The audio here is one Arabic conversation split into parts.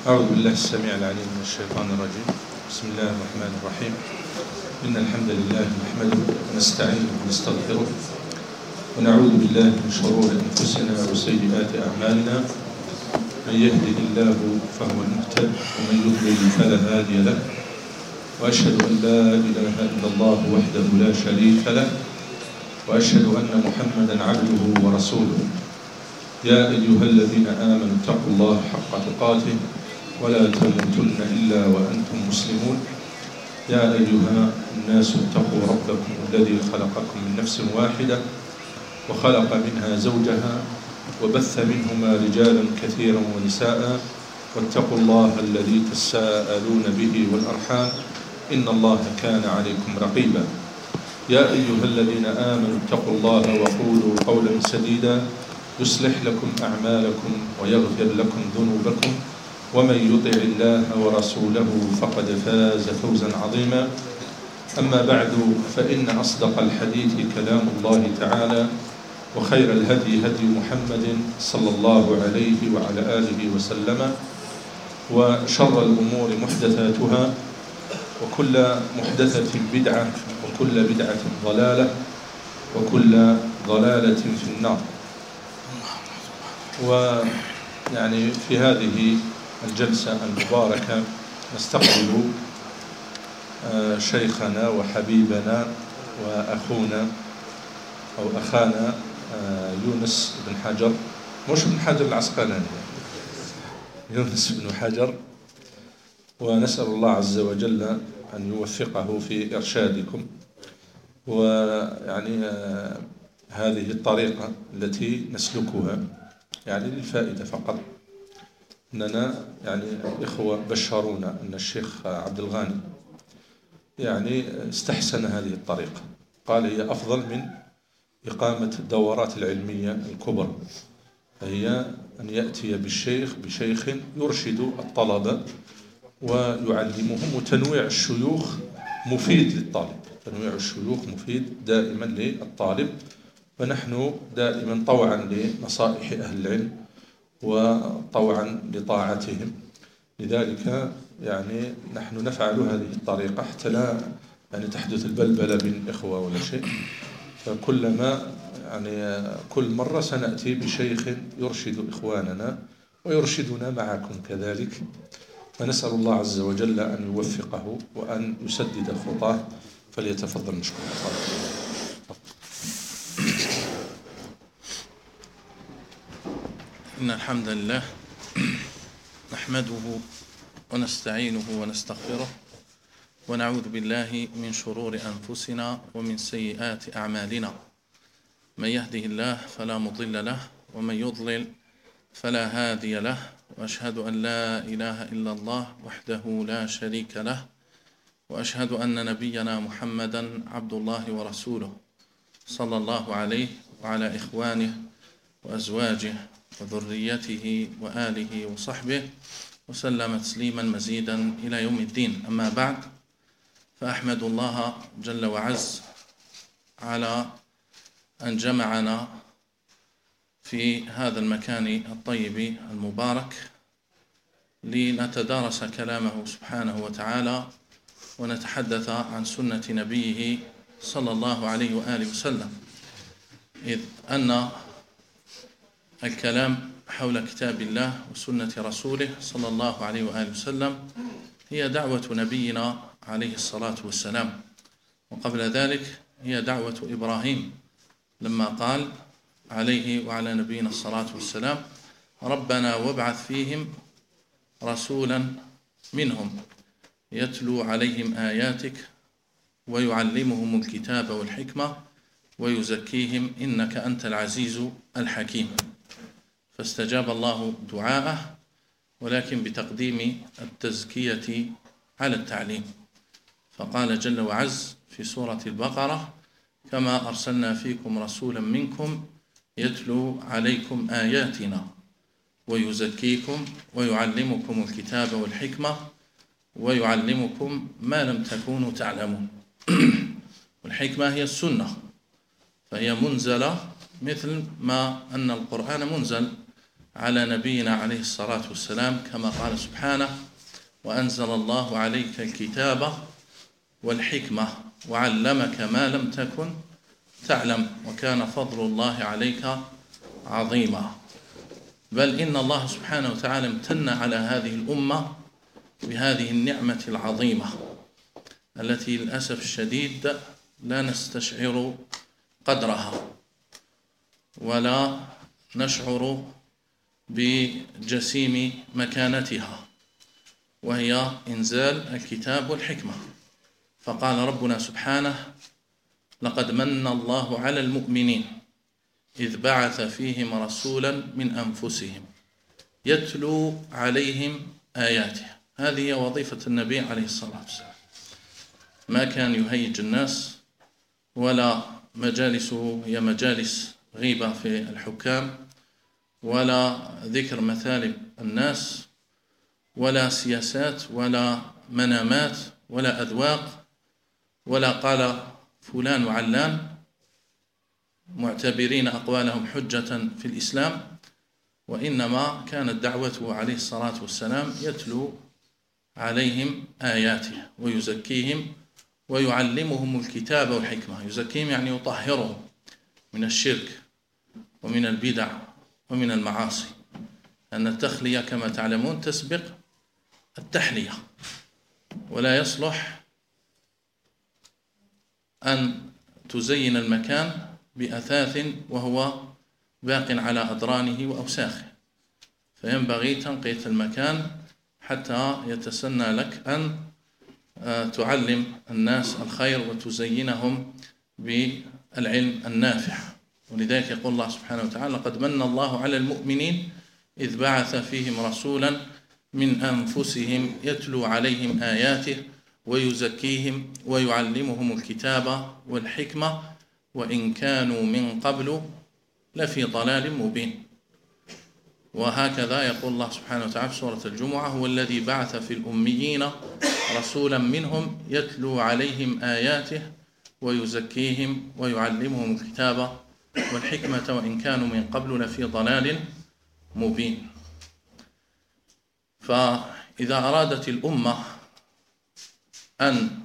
أعوذ بالله السميع العليم من الشيطان الرجيم. بسم الله الرحمن الرحيم. إن الحمد لله نحمده ونستعينه ونستغفره ونعوذ بالله من شرور أنفسنا وسيئات أعمالنا. من يهده الله فهو المهتد ومن يضلل فلا هادي له، وأشهد أن لا إله إلا الله وحده لا شريك له، وأشهد أن محمدا عبده ورسوله. يا أيها الذين آمنوا اتقوا الله حق تقاته ولا تموتن إلا وأنتم مسلمون. يا أيها الناس اتقوا ربكم الذي خلقكم من نفس واحدة وخلق منها زوجها وبث منهما رجالا كثيرا ونساء، واتقوا الله الذي تساءلون به والأرحام إن الله كان عليكم رقيبا. يا أيها الذين آمنوا اتقوا الله وقولوا قولا سديدا يصلح لكم أعمالكم ويغفر لكم ذنوبكم، ومن يطع الله ورسوله فقد فاز فوزا عظيما. أما بعد، فإن أصدق الحديث كلام الله تعالى، وخير الهدي هدي محمد صلى الله عليه وعلى آله وسلم، وشر الأمور محدثاتها، وكل محدثة بدعة، وكل بدعة ضلالة، وكل ضلالة في النار. ويعني في هذه الجلسة المباركة نستقبل شيخنا وحبيبنا وأخونا أو أخانا يونس بن حجر، مش بن حجر العسقلاني، يونس بن حجر، ونسأل الله عز وجل أن يوفقه في إرشادكم. ويعني هذه الطريقة التي نسلكها يعني للفائدة فقط. أننا يعني إخوة بشرونا أن الشيخ عبد الغاني يعني استحسن هذه الطريقة، قال هي أفضل من إقامة الدورات العلمية الكبرى، فهي أن يأتي بشيخ يرشد الطلبة ويعلمهم. وتنويع الشيوخ مفيد للطالب، تنويع الشيوخ مفيد دائما للطالب، ونحن دائما طوعا لنصائح أهل العلم وطوعا لطاعتهم. لذلك يعني نحن نفعل هذه الطريقة حتى لا يعني تحدث البلبلة بين الإخوة ولا شيء. فكلما يعني كل مرة سنأتي بشيخ يرشد إخواننا ويرشدنا معكم كذلك، فنسأل الله عز وجل أن يوفقه وأن يسدد خطاه. فليتفضل مشكورا. إن الحمد لله نحمده ونستعينه ونستغفره، ونعوذ بالله من شرور أنفسنا ومن سيئات أعمالنا. من يهده الله فلا مضل له، ومن يضلل فلا هادي له، وأشهد أن لا إله إلا الله وحده لا شريك له، وأشهد أن نبينا محمدا عبد الله ورسوله صلى الله عليه وعلى إخوانه وأزواجه وذريته وآله وصحبه وسلم تسليما مزيدا إلى يوم الدين. أما بعد، فأحمد الله جل وعز على أن جمعنا في هذا المكان الطيب المبارك لنتدارس كلامه سبحانه وتعالى، ونتحدث عن سنة نبيه صلى الله عليه وآله وسلم، إذ أن الكلام حول كتاب الله وسنة رسوله صلى الله عليه وآله وسلم هي دعوة نبينا عليه الصلاة والسلام. وقبل ذلك هي دعوة إبراهيم لما قال عليه وعلى نبينا الصلاة والسلام: ربنا وابعث فيهم رسولا منهم يتلو عليهم آياتك ويعلمهم الكتاب والحكمة ويزكيهم إنك أنت العزيز الحكيم. فاستجاب الله دعاءه، ولكن بتقديم التزكية على التعليم، فقال جل وعز في سورة البقرة: كما أرسلنا فيكم رسولا منكم يتلو عليكم آياتنا ويزكيكم ويعلمكم الكتاب والحكمة ويعلمكم ما لم تكونوا تعلمون. والحكمة هي السنة، فهي منزلة مثل ما أن القرآن منزل على نبينا عليه الصلاة والسلام كما قال سبحانه: وأنزل الله عليك الكتاب والحكمة وعلمك ما لم تكن تعلم وكان فضل الله عليك عظيما. بل إن الله سبحانه وتعالى امتن على هذه الأمة بهذه النعمة العظيمة التي للأسف الشديد لا نستشعر قدرها ولا نشعر بجسيم مكانتها، وهي إنزال الكتاب والحكمة. فقال ربنا سبحانه: لقد من الله على المؤمنين إذ بعث فيهم رسولا من أنفسهم يتلو عليهم آياته. هذه هي وظيفة النبي عليه الصلاة والسلام، ما كان يهيج الناس، ولا مجالسه هي مجالس غيبة في الحكام، ولا ذكر مثالب الناس، ولا سياسات، ولا منامات، ولا أذواق، ولا قال فلان وعلان معتبرين أقوالهم حجة في الإسلام، وإنما كانت دعوته عليه الصلاة والسلام يتلو عليهم آياته ويزكيهم ويعلمهم الكتاب والحكمة. يزكيهم يعني يطهرهم من الشرك ومن البدع ومن المعاصي، أن التخلية كما تعلمون تسبق التحلية، ولا يصلح أن تزين المكان بأثاث وهو باق على أدرانه وأوساخه، فينبغي تنقية المكان حتى يتسنى لك أن تعلم الناس الخير وتزينهم بالعلم النافع. ولذلك يقول الله سبحانه وتعالى: لقد من الله على المؤمنين إذ بعث فيهم رسولا من أنفسهم يتلو عليهم آياته ويزكيهم ويعلمهم الكتاب والحكمة وإن كانوا من قبل لفي ضلال مبين. وهكذا يقول الله سبحانه وتعالى في سورة الجمعة: هو الذي بعث في الأميين رسولا منهم يتلو عليهم آياته ويزكيهم ويعلمهم الكتاب والحكمة وإن كانوا من قبل لفي ضلال مبين. فإذا أرادت الأمة أن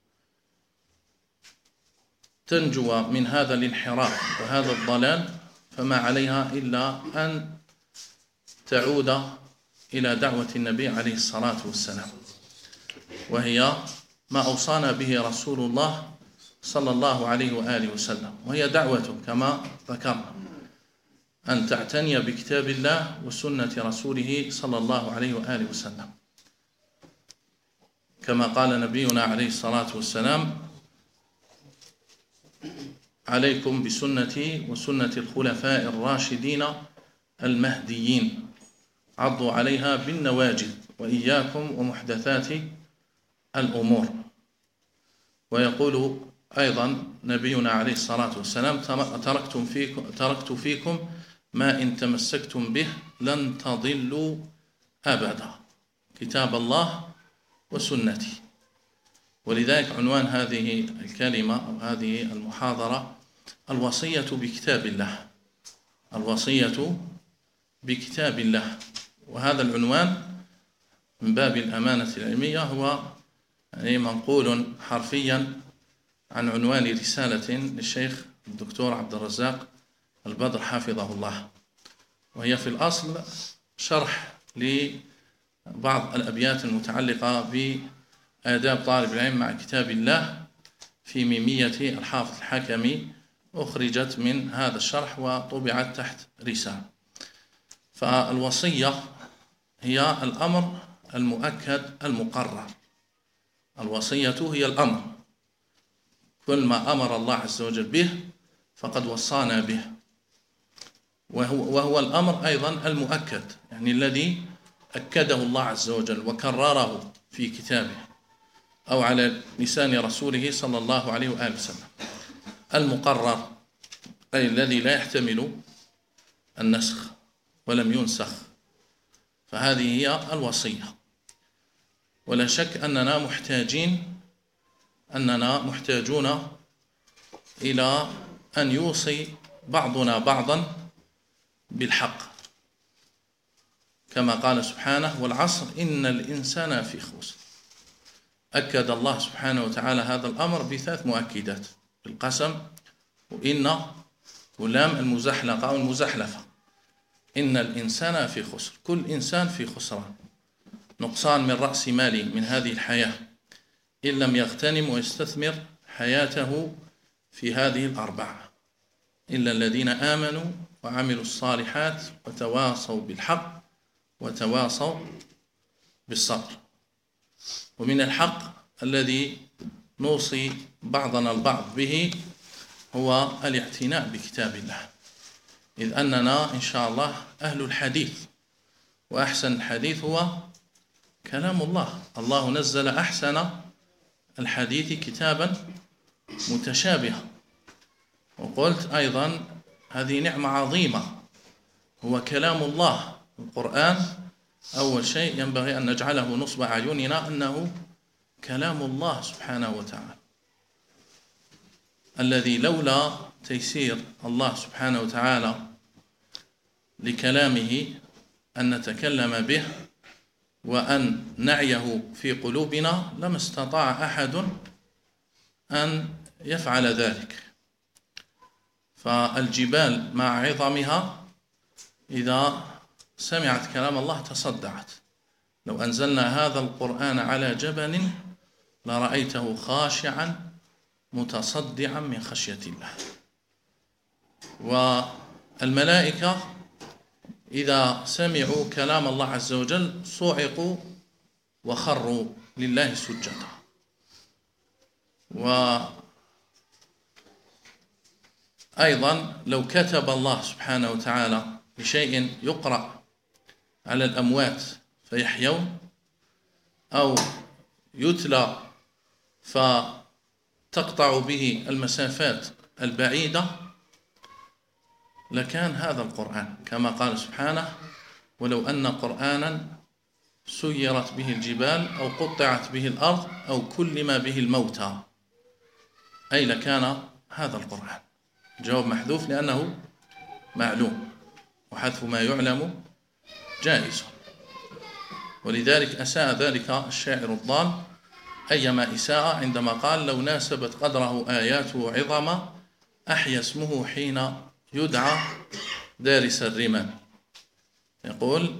تنجو من هذا الانحراف وهذا الضلال فما عليها إلا أن تعود إلى دعوة النبي عليه الصلاة والسلام، وهي ما أوصانا به رسول الله صلى الله عليه وآله وسلم، وهي دعوته كما ذكرنا أن تعتني بكتاب الله وسنة رسوله صلى الله عليه وآله وسلم، كما قال نبينا عليه الصلاة والسلام: عليكم بسنتي وسنة الخلفاء الراشدين المهديين عضوا عليها بالنواجذ وإياكم ومحدثات الأمور. ويقول أيضا نبينا عليه الصلاة والسلام: تركت فيكم ما إن تمسكتم به لن تضلوا أبدا، كتاب الله وسنتي. ولذلك عنوان هذه الكلمة أو هذه المحاضرة: الوصية بكتاب الله، الوصية بكتاب الله. وهذا العنوان من باب الأمانة العلمية هو يعني منقول حرفيا عن عنوان رسالة للشيخ الدكتور عبد الرزاق البدر حفظه الله، وهي في الأصل شرح لبعض الأبيات المتعلقة بآداب طالب العلم مع كتاب الله في ميمية الحافظ الحكمي، أخرجت من هذا الشرح وطبعت تحت رسالة. فالوصية هي الأمر المؤكد المقرر، الوصية هي الأمر، كل ما أمر الله عز وجل به فقد وصانا به، وهو الأمر أيضا المؤكد، يعني الذي أكده الله عز وجل وكرره في كتابه أو على لسان رسوله صلى الله عليه وآله وسلم. المقرر أي الذي لا يحتمل النسخ ولم ينسخ، فهذه هي الوصية. ولا شك أننا محتاجون إلى أن يوصي بعضنا بعضا بالحق، كما قال سبحانه: والعصر إن الإنسان في خسر. أكد الله سبحانه وتعالى هذا الأمر بثلاث مؤكدات: بالقسم، وإن، ولام المزحلقة أو المزحلفة. إن الإنسان في خسر، كل إنسان في خسران، نقصان من رأس ماله من هذه الحياة إن لم يغتنم ويستثمر حياته في هذه الأربعة: إلا الذين آمنوا وعملوا الصالحات وتواصوا بالحق وتواصوا بالصبر. ومن الحق الذي نوصي بعضنا البعض به هو الاعتناء بكتاب الله، إذ أننا إن شاء الله أهل الحديث، وأحسن الحديث هو كلام الله. الله نزل أحسن الحديث كتابا متشابها. وقلت أيضا هذه نعمة عظيمة، هو كلام الله. القرآن أول شيء ينبغي أن نجعله نصب أعيننا أنه كلام الله سبحانه وتعالى، الذي لولا تيسير الله سبحانه وتعالى لكلامه أن نتكلم به وأن نعيه في قلوبنا لما استطاع أحد أن يفعل ذلك. فالجبال مع عظمها إذا سمعت كلام الله تصدعت. لو أنزلنا هذا القرآن على جبل لرأيته خاشعا متصدعا من خشية الله. والملائكة إذا سمعوا كلام الله عز وجل صعقوا وخروا لله سجدا. وأيضا لو كتب الله سبحانه وتعالى بشيء يقرأ على الأموات فيحيون، أو يتلى فتقطع به المسافات البعيدة، لكان هذا القرآن كما قال سبحانه: ولو أن قرآنا سيرت به الجبال أو قطعت به الأرض أو كلم به الموتى، أي لكان هذا القرآن. جواب محذوف لأنه معلوم، وحذف ما يعلم جائز. ولذلك أساء ذلك الشاعر الضال أيما إساءة عندما قال: لو ناسبت قدره آياته عظما أحيا اسمه حين يدعى دارس الرمال. يقول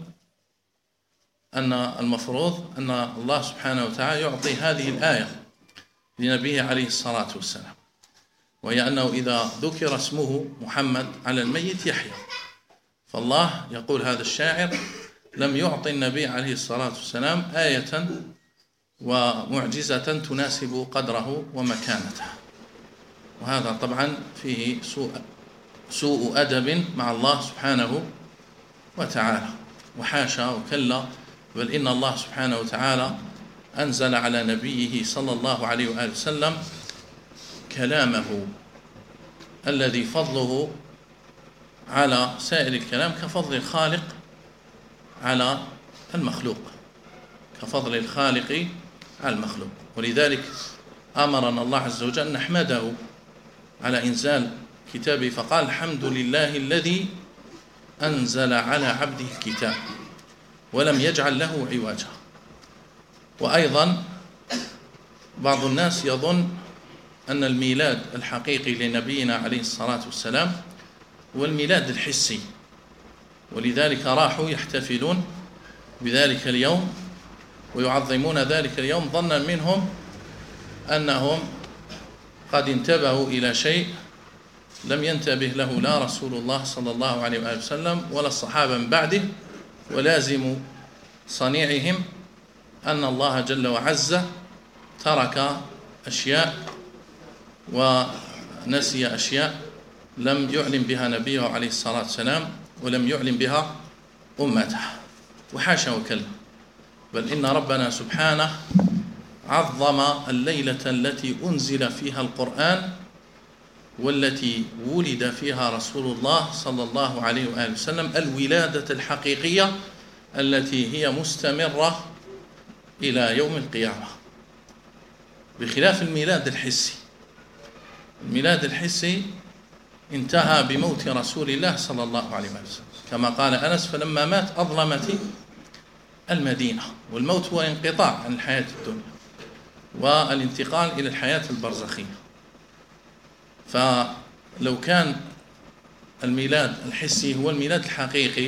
أن المفروض أن الله سبحانه وتعالى يعطي هذه الآية لنبيه عليه الصلاة والسلام، وهي أنه إذا ذكر اسمه محمد على الميت يحيا. فالله يقول هذا الشاعر لم يعطي النبي عليه الصلاة والسلام آية ومعجزة تناسب قدره ومكانته. وهذا طبعا فيه سوء أدب مع الله سبحانه وتعالى، وحاشا وكلا، بل إن الله سبحانه وتعالى أنزل على نبيه صلى الله عليه وآله وسلم كلامه الذي فضله على سائر الكلام كفضل الخالق على المخلوق، كفضل الخالق على المخلوق. ولذلك أمرنا الله عز وجل أن نحمده على إنزال كتابه، فقال: الحمد لله الذي أنزل على عبده الكتاب ولم يجعل له عوجا. وأيضا بعض الناس يظن أن الميلاد الحقيقي لنبينا عليه الصلاة والسلام هو الميلاد الحسي، ولذلك راحوا يحتفلون بذلك اليوم ويعظمون ذلك اليوم ظنا منهم أنهم قد انتبهوا إلى شيء لم ينتبه له لا رسول الله صلى الله عليه وآله وسلم ولا الصحابة من بعده. ولازم صنيعهم أن الله جل وعز ترك أشياء ونسي أشياء لم يعلم بها نبيه عليه الصلاة والسلام ولم يعلم بها أمته، وحاشا وكلا. بل إن ربنا سبحانه عظم الليلة التي أنزل فيها القرآن والتي ولد فيها رسول الله صلى الله عليه وآله وسلم، الولادة الحقيقية التي هي مستمرة إلى يوم القيامة، بخلاف الميلاد الحسي. الميلاد الحسي انتهى بموت رسول الله صلى الله عليه وسلم، كما قال أنس: فلما مات أظلمت المدينة، والموت هو انقطاع عن الحياة الدنيا والانتقال إلى الحياة البرزخية. فلو كان الميلاد الحسي هو الميلاد الحقيقي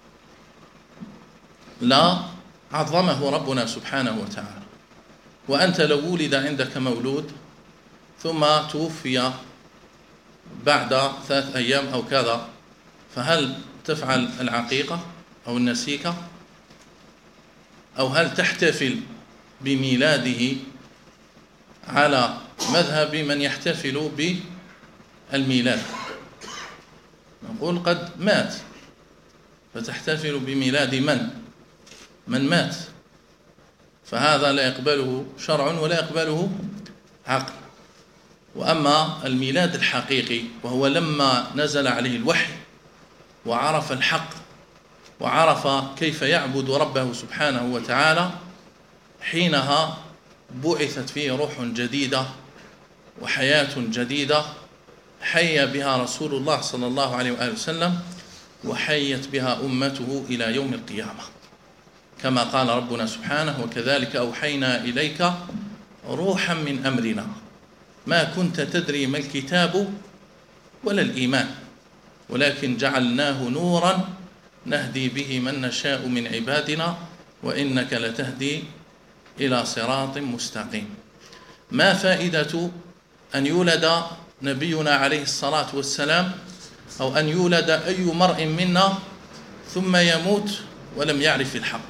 لا عظمه ربنا سبحانه وتعالى. وأنت لو ولد عندك مولود ثم توفي بعد 3 أيام أو كذا، فهل تفعل العقيقة أو النسيكة؟ أو هل تحتفل بميلاده على مذهب من يحتفل بالميلاد؟ نقول قد مات، فتحتفل بميلاد من مات، فهذا لا يقبله شرع ولا يقبله عقل. وأما الميلاد الحقيقي وهو لما نزل عليه الوحي وعرف الحق وعرف كيف يعبد ربه سبحانه وتعالى، حينها بعثت فيه روح جديدة وحياة جديدة حي بها رسول الله صلى الله عليه وآله وسلم، وحيت بها أمته إلى يوم القيامة، كما قال ربنا سبحانه: وكذلك أوحينا إليك روحا من أمرنا ما كنت تدري ما الكتاب ولا الإيمان ولكن جعلناه نورا نهدي به من نشاء من عبادنا وإنك لتهدي إلى صراط مستقيم. ما فائدة أن يولد نبينا عليه الصلاة والسلام أو أن يولد أي مرء منا ثم يموت ولم يعرف الحق،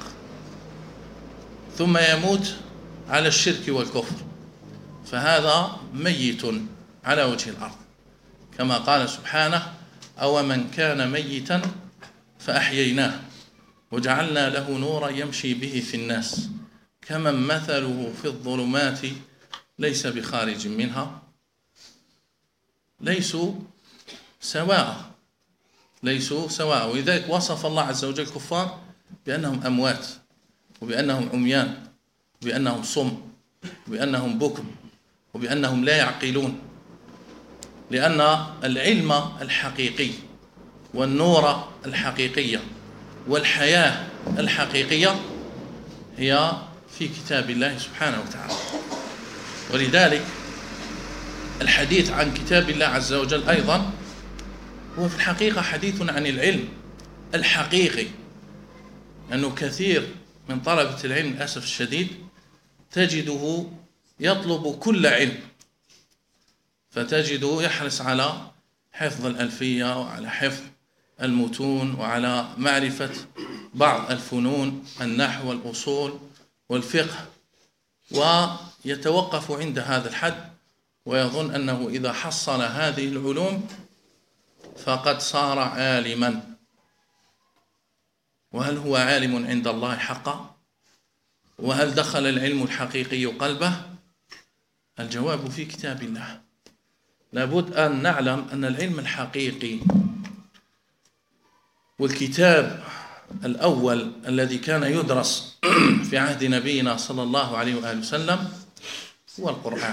ثم يموت على الشرك والكفر، فهذا ميت على وجه الأرض، كما قال سبحانه: أو من كان ميتا فأحييناه وجعلنا له نورا يمشي به في الناس كمن مثله في الظلمات ليس بخارج منها. ليسوا سواء، ولذلك وصف الله عز وجل الكفار بأنهم أموات وبأنهم عميان وبأنهم صم وبأنهم بكم وبأنهم لا يعقلون، لأن العلم الحقيقي والنور الحقيقية والحياة الحقيقية هي في كتاب الله سبحانه وتعالى. ولذلك الحديث عن كتاب الله عز وجل أيضا هو في الحقيقة حديث عن العلم الحقيقي، لأنه كثير من طلبة العلم للأسف الشديد تجده يطلب كل علم، فتجده يحرص على حفظ الألفية وعلى حفظ المتون وعلى معرفة بعض الفنون، النحو والأصول والفقه، ويتوقف عند هذا الحد ويظن أنه إذا حصل هذه العلوم فقد صار عالما. وهل هو عالم عند الله حقا؟ وهل دخل العلم الحقيقي قلبه؟ الجواب في كتاب الله. لابد أن نعلم أن العلم الحقيقي والكتاب الأول الذي كان يدرس في عهد نبينا صلى الله عليه وآله وسلم هو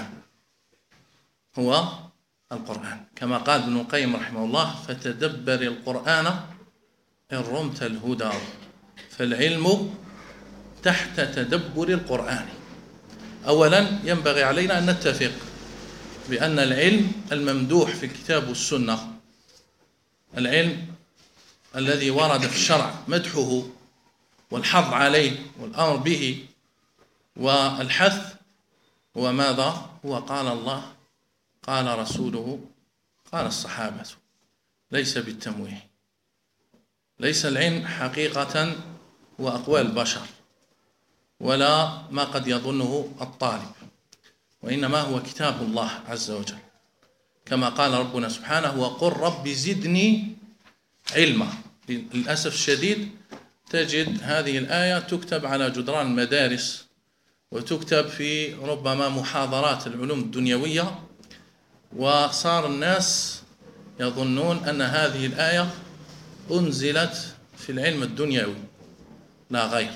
القرآن، كما قال ابن القيم رحمه الله: فتدبر القرآن إن رمت الهدى، فالعلم تحت تدبر القرآن. أولا ينبغي علينا أن نتفق بأن العلم الممدوح في الكتاب والسنة، العلم الذي ورد في الشرع مدحه والحظ عليه والأمر به والحث، هو ماذا؟ هو قال الله، قال رسوله، قال الصحابة، ليس بالتمويه. ليس العلم حقيقة هو أقوال البشر ولا ما قد يظنه الطالب، وإنما هو كتاب الله عز وجل، كما قال ربنا سبحانه: وقل رب زدني علما. للأسف الشديد تجد هذه الآية تكتب على جدران المدارس وتكتب في ربما محاضرات العلوم الدنيوية، وصار الناس يظنون أن هذه الآية أنزلت في العلم الدنيوي لا غير،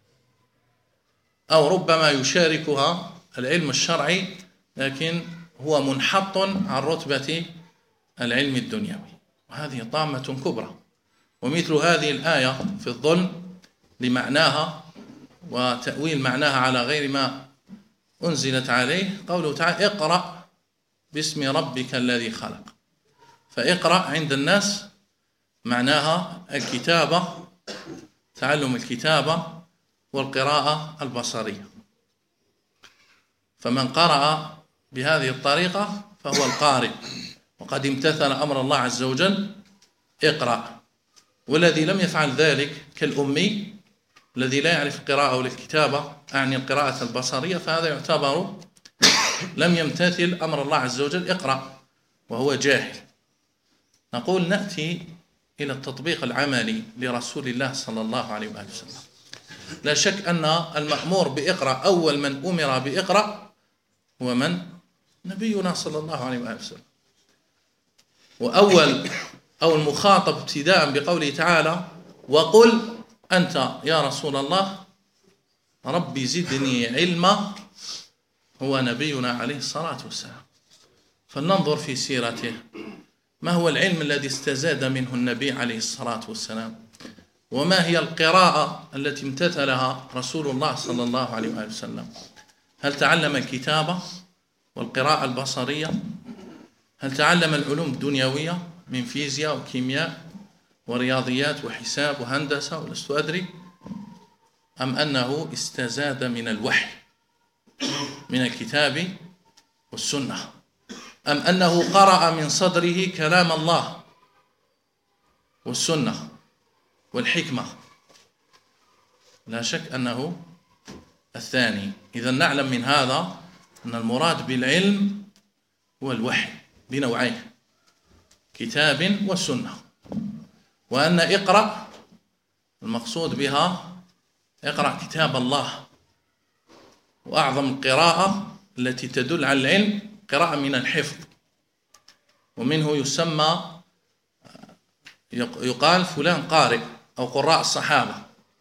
أو ربما يشاركها العلم الشرعي لكن هو منحط عن رتبة العلم الدنيوي، وهذه طامة كبرى. ومثل هذه الآية في الظلم لمعناها وتأويل معناها على غير ما أنزلت عليه قوله تعالى اقرأ باسم ربك الذي خلق. فاقرأ عند الناس معناها الكتابة، تعلم الكتابة والقراءة البصرية. فمن قرأ بهذه الطريقة فهو القارئ وقد امتثل أمر الله عز وجل اقرأ. والذي لم يفعل ذلك كالأمي الذي لا يعرف القراءة ولا الكتابة، أعني القراءة البصرية، فهذا يعتبر لم يمتثل أمر الله عز وجل اقرأ وهو جاهل. نقول نأتي إلى التطبيق العملي لرسول الله صلى الله عليه وآله وسلم. لا شك أن المأمور بإقرأ أول من أمر بإقرأ هو من؟ نبينا صلى الله عليه وآله وسلم. وأول أو المخاطب ابتداء بقوله تعالى وقل أنت يا رسول الله ربي زدني علما هو نبينا عليه الصلاة والسلام. فلننظر في سيرته، ما هو العلم الذي استزاد منه النبي عليه الصلاة والسلام، وما هي القراءة التي امتثلها رسول الله صلى الله عليه وآله وسلم. هل تعلم الكتابة والقراءة البصرية؟ هل تعلم العلوم الدنيوية من فيزياء وكيمياء ورياضيات وحساب وهندسة ولست أدري، أم أنه استزاد من الوحي من الكتاب والسنة، أم أنه قرأ من صدره كلام الله والسنة والحكمة؟ لا شك أنه الثاني. إذا نعلم من هذا أن المراد بالعلم هو الوحي بنوعين كتاب والسنة، وأن اقرأ المقصود بها اقرأ كتاب الله. وأعظم القراءة التي تدل على العلم قراءة من الحفظ، ومنه يسمى يقال فلان قارئ أو قراء الصحابة.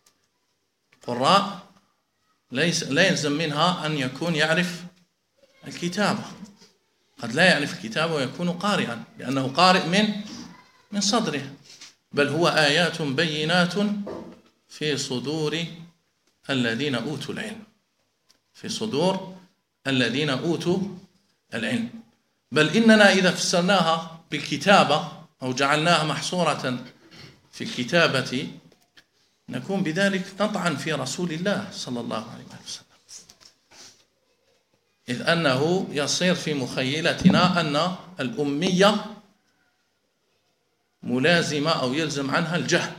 قراء لا يلزم منها أن يكون يعرف الكتابة، قد لا يعرف الكتابة ويكون قارئا لأنه قارئ من صدره، بل هو آيات بينات في صدور الذين أوتوا العلم، في صدور الذين أوتوا العلم. بل إننا إذا فسرناها بالكتابة أو جعلناها محصورة في الكتابة نكون بذلك نطعن في رسول الله صلى الله عليه وسلم، إذ أنه يصير في مخيلتنا أن الأمية ملازمة أو يلزم عنها الجهل،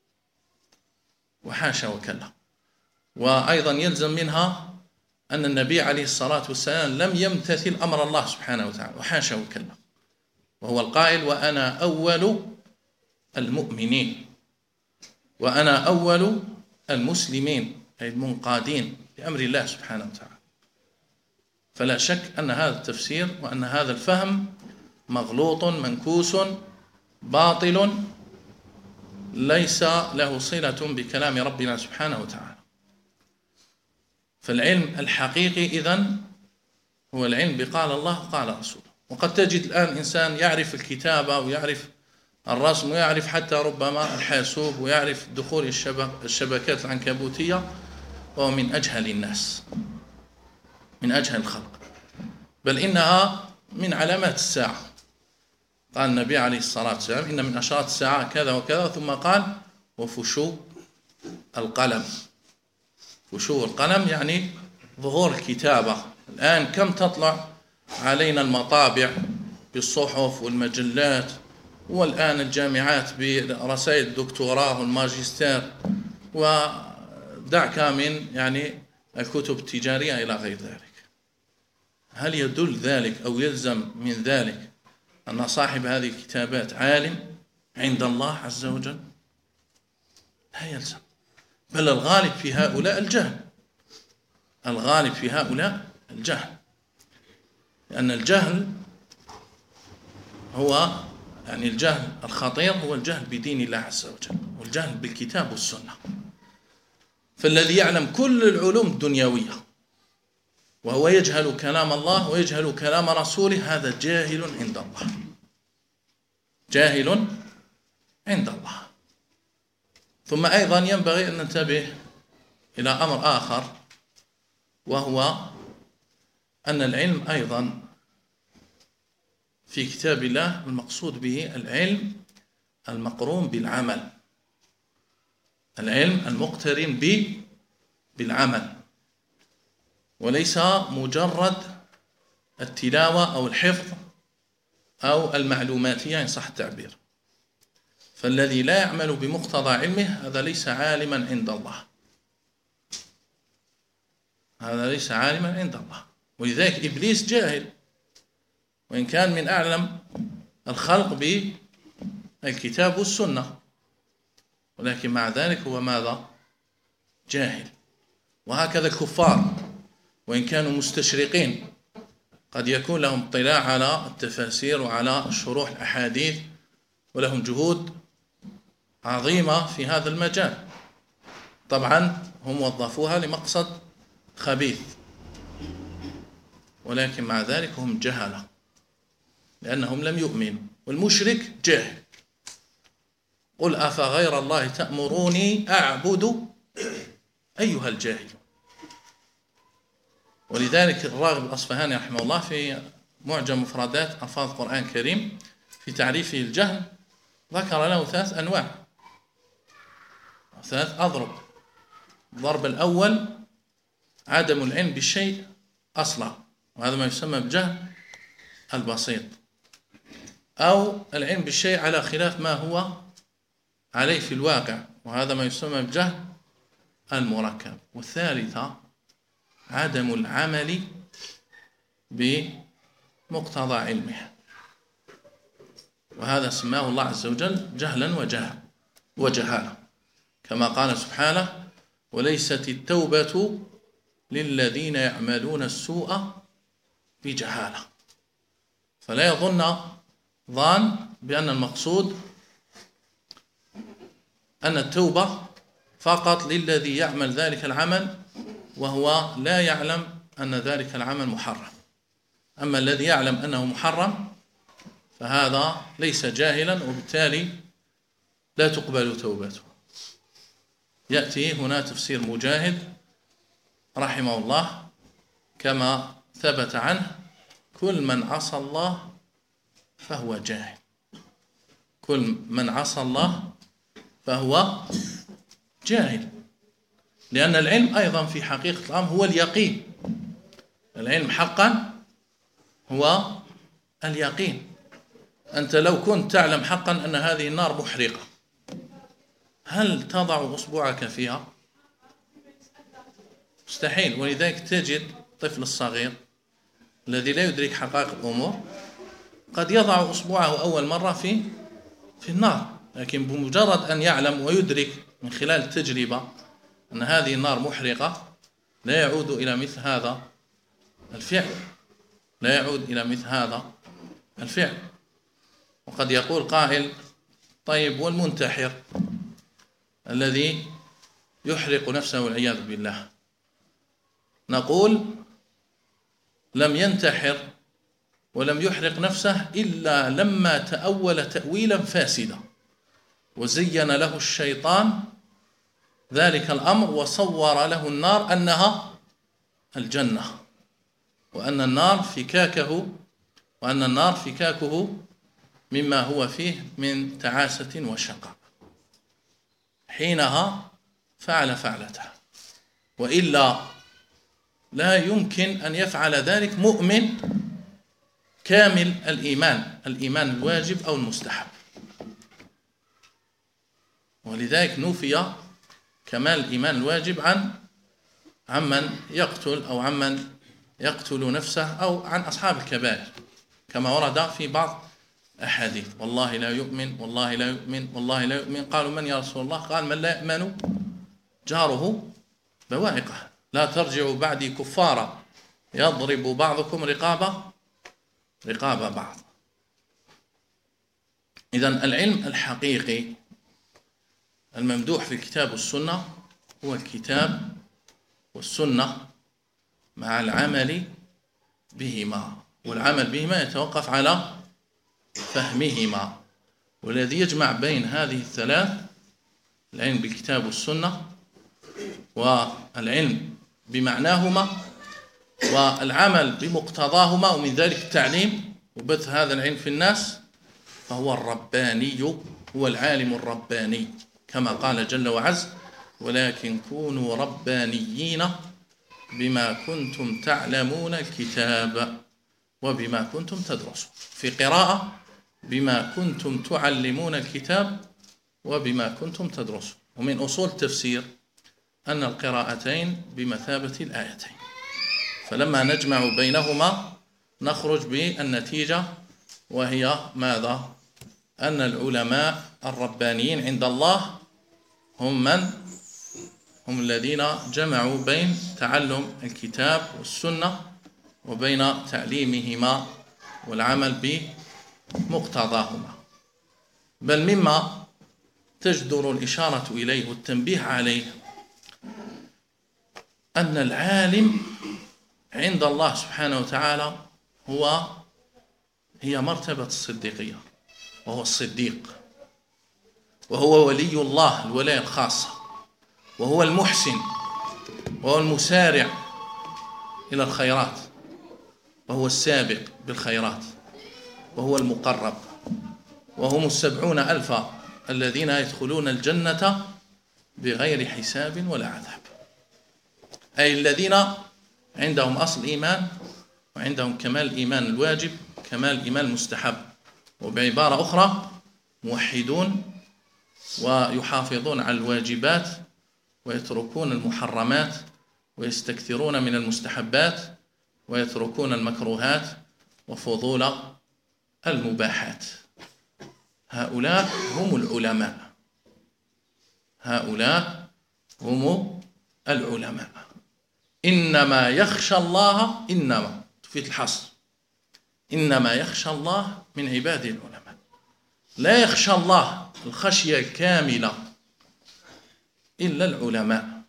وحاشا وكلا. وأيضا يلزم منها أن النبي عليه الصلاة والسلام لم يمتثل أمر الله سبحانه وتعالى، وحاشا وكلا، وهو القائل وأنا أول المؤمنين وأنا أول المسلمين، أي المنقادين لأمر الله سبحانه وتعالى. فلا شك أن هذا التفسير وأن هذا الفهم مغلوط منكوس باطل ليس له صلة بكلام ربنا سبحانه وتعالى. فالعلم الحقيقي إذن هو العلم بقال الله قال رسوله. وقد تجد الآن إنسان يعرف الكتابة ويعرف الرسم ويعرف حتى ربما الحاسوب ويعرف دخول الشبكات العنكبوتية، وهو من أجهل الناس، من أجهل الخلق، بل إنها من علامات الساعة. قال النبي عليه الصلاة والسلام إن من أشراط الساعة كذا وكذا، ثم قال وفشو القلم. فشو القلم يعني ظهور الكتابة. الآن كم تطلع علينا المطابع بالصحف والمجلات، والآن الجامعات برسائل الدكتوراه والماجستير، ودعك من يعني الكتب التجارية إلى غير ذلك. هل يدل ذلك أو يلزم من ذلك أن صاحب هذه الكتابات عالم عند الله عز وجل؟ لا يلزم، بل الغالب في هؤلاء الجهل، الغالب في هؤلاء الجهل، لأن الجهل هو يعني الجهل الخطير هو الجهل بدين الله عز وجل والجهل بالكتاب والسنة. فالذي يعلم كل العلوم الدنيوية وهو يجهل كلام الله ويجهل كلام رسوله هذا جاهل عند الله، جاهل عند الله. ثم أيضا ينبغي أن ننتبه إلى أمر آخر، وهو أن العلم أيضا في كتاب الله المقصود به العلم المقرون بالعمل، العلم المقترن بالعمل، وليس مجرد التلاوة أو الحفظ أو المعلوماتية إن صح التعبير. فالذي لا يعمل بمقتضى علمه هذا ليس عالما عند الله، هذا ليس عالما عند الله. ولذلك إبليس جاهل، وإن كان من أعلم الخلق بالكتاب والسنة، ولكن مع ذلك هو ماذا؟ جاهل. وهكذا الكفار وإن كانوا مستشرقين قد يكون لهم اطلاع على التفاسير وعلى شروح الأحاديث، ولهم جهود عظيمة في هذا المجال، طبعا هم وظفوها لمقصد خبيث، ولكن مع ذلك هم جهلة لأنهم لم يؤمنوا. والمشرك جاهل. قل أفغير الله تأمروني أعبد أيها الجاهل. ولذلك الراغب الأصفهاني رحمه الله في معجم مفردات ألفاظ القرآن الكريم في تعريفه الجهل ذكر له 3 أنواع، 3 أضرب. الضرب الأول عدم العلم بالشيء أصلا، وهذا ما يسمى بالجهل البسيط، أو العلم بالشيء على خلاف ما هو عليه في الواقع، وهذا ما يسمى بالجهل المركب. والثالثة عدم العمل بمقتضى علمه، وهذا سماه الله عز وجل جهلا وجهالة، كما قال سبحانه: وليست التوبة للذين يعملون السوء بجهالة. فلا يظن ظان بأن المقصود أن التوبة فقط للذي يعمل ذلك العمل وهو لا يعلم أن ذلك العمل محرم. أما الذي يعلم أنه محرم فهذا ليس جاهلا، وبالتالي لا تقبل توبته. يأتي هنا تفسير مجاهد رحمه الله كما ثبت عنه: كل من عصى الله فهو جاهل. كل من عصى الله فهو جاهل، لأن العلم أيضا في حقيقة الأمر هو اليقين. العلم حقا هو اليقين. أنت لو كنت تعلم حقا أن هذه النار محرقة، هل تضع أصبعك فيها؟ مستحيل. ولذلك تجد الطفل الصغير الذي لا يدرك حقائق الأمور قد يضع أصبعه أول مرة في النار، لكن بمجرد أن يعلم ويدرك من خلال التجربة أن هذه النار محرقة لا يعود إلى مثل هذا الفعل، لا يعود إلى مثل هذا الفعل. وقد يقول قائل: طيب والمنتحر الذي يحرق نفسه والعياذ بالله؟ نقول: لم ينتحر ولم يحرق نفسه إلا لما تأول تأويلا فاسدا، وزين له الشيطان ذلك الأمر وصور له النار أنها الجنة، وأن النار فكاكه مما هو فيه من تعاسة وشقاء. حينها فعل فعلته، وإلا لا يمكن أن يفعل ذلك مؤمن كامل الإيمان الواجب أو المستحب. ولذلك نفي كمال الإيمان الواجب عمن يقتل أو عمن يقتل نفسه أو عن أصحاب الكبائر، كما ورد في بعض أحاديث: والله لا يؤمن، والله لا يؤمن، والله لا يؤمن. قالوا: من يا رسول الله؟ قال: من لا يأمن جاره بوائقه، لا ترجعوا بعدي كفارا يضرب بعضكم رقاب بعض. إذن العلم الحقيقي الممدوح في الكتاب والسنة هو الكتاب والسنة مع العمل بهما، والعمل بهما يتوقف على فهمهما. والذي يجمع بين هذه الثلاث، العلم بالكتاب والسنة والعلم بمعناهما والعمل بمقتضاهما، ومن ذلك التعليم وبث هذا العلم في الناس، فهو الرباني، هو العالم الرباني كما قال جل وعز: ولكن كونوا ربانيين بما كنتم تعلمون الكتاب وبما كنتم تدرسون. في قراءة: بما كنتم تعلمون الكتاب وبما كنتم تدرسون. ومن أصول التفسير أن القراءتين بمثابة الآيتين، فلما نجمع بينهما نخرج بالنتيجة، وهي ماذا؟ أن العلماء الربانيين عند الله هم هم الذين جمعوا بين تعلم الكتاب والسنة وبين تعليمهما والعمل بمقتضاهما. بل مما تجدر الإشارة إليه والتنبيه عليه أن العالم عند الله سبحانه وتعالى هي مرتبة الصديقية، وهو الصديق، وهو ولي الله الولاية الخاصة، وهو المحسن، وهو المسارع إلى الخيرات، وهو السابق بالخيرات، وهو المقرب، وهم 70,000 الذين يدخلون الجنة بغير حساب ولا عذاب، أي الذين عندهم أصل إيمان وعندهم كمال الإيمان الواجب، كمال الإيمان المستحب، وبعبارة أخرى موحدون ويحافظون على الواجبات ويتركون المحرمات ويستكثرون من المستحبات ويتركون المكروهات وفضول المباحات. هؤلاء هم العلماء، هؤلاء هم العلماء. إنما يخشى الله، إنما تفيد الحصر، إنما يخشى الله من عباده العلماء. لا يخشى الله الخشية الكاملة إلا العلماء،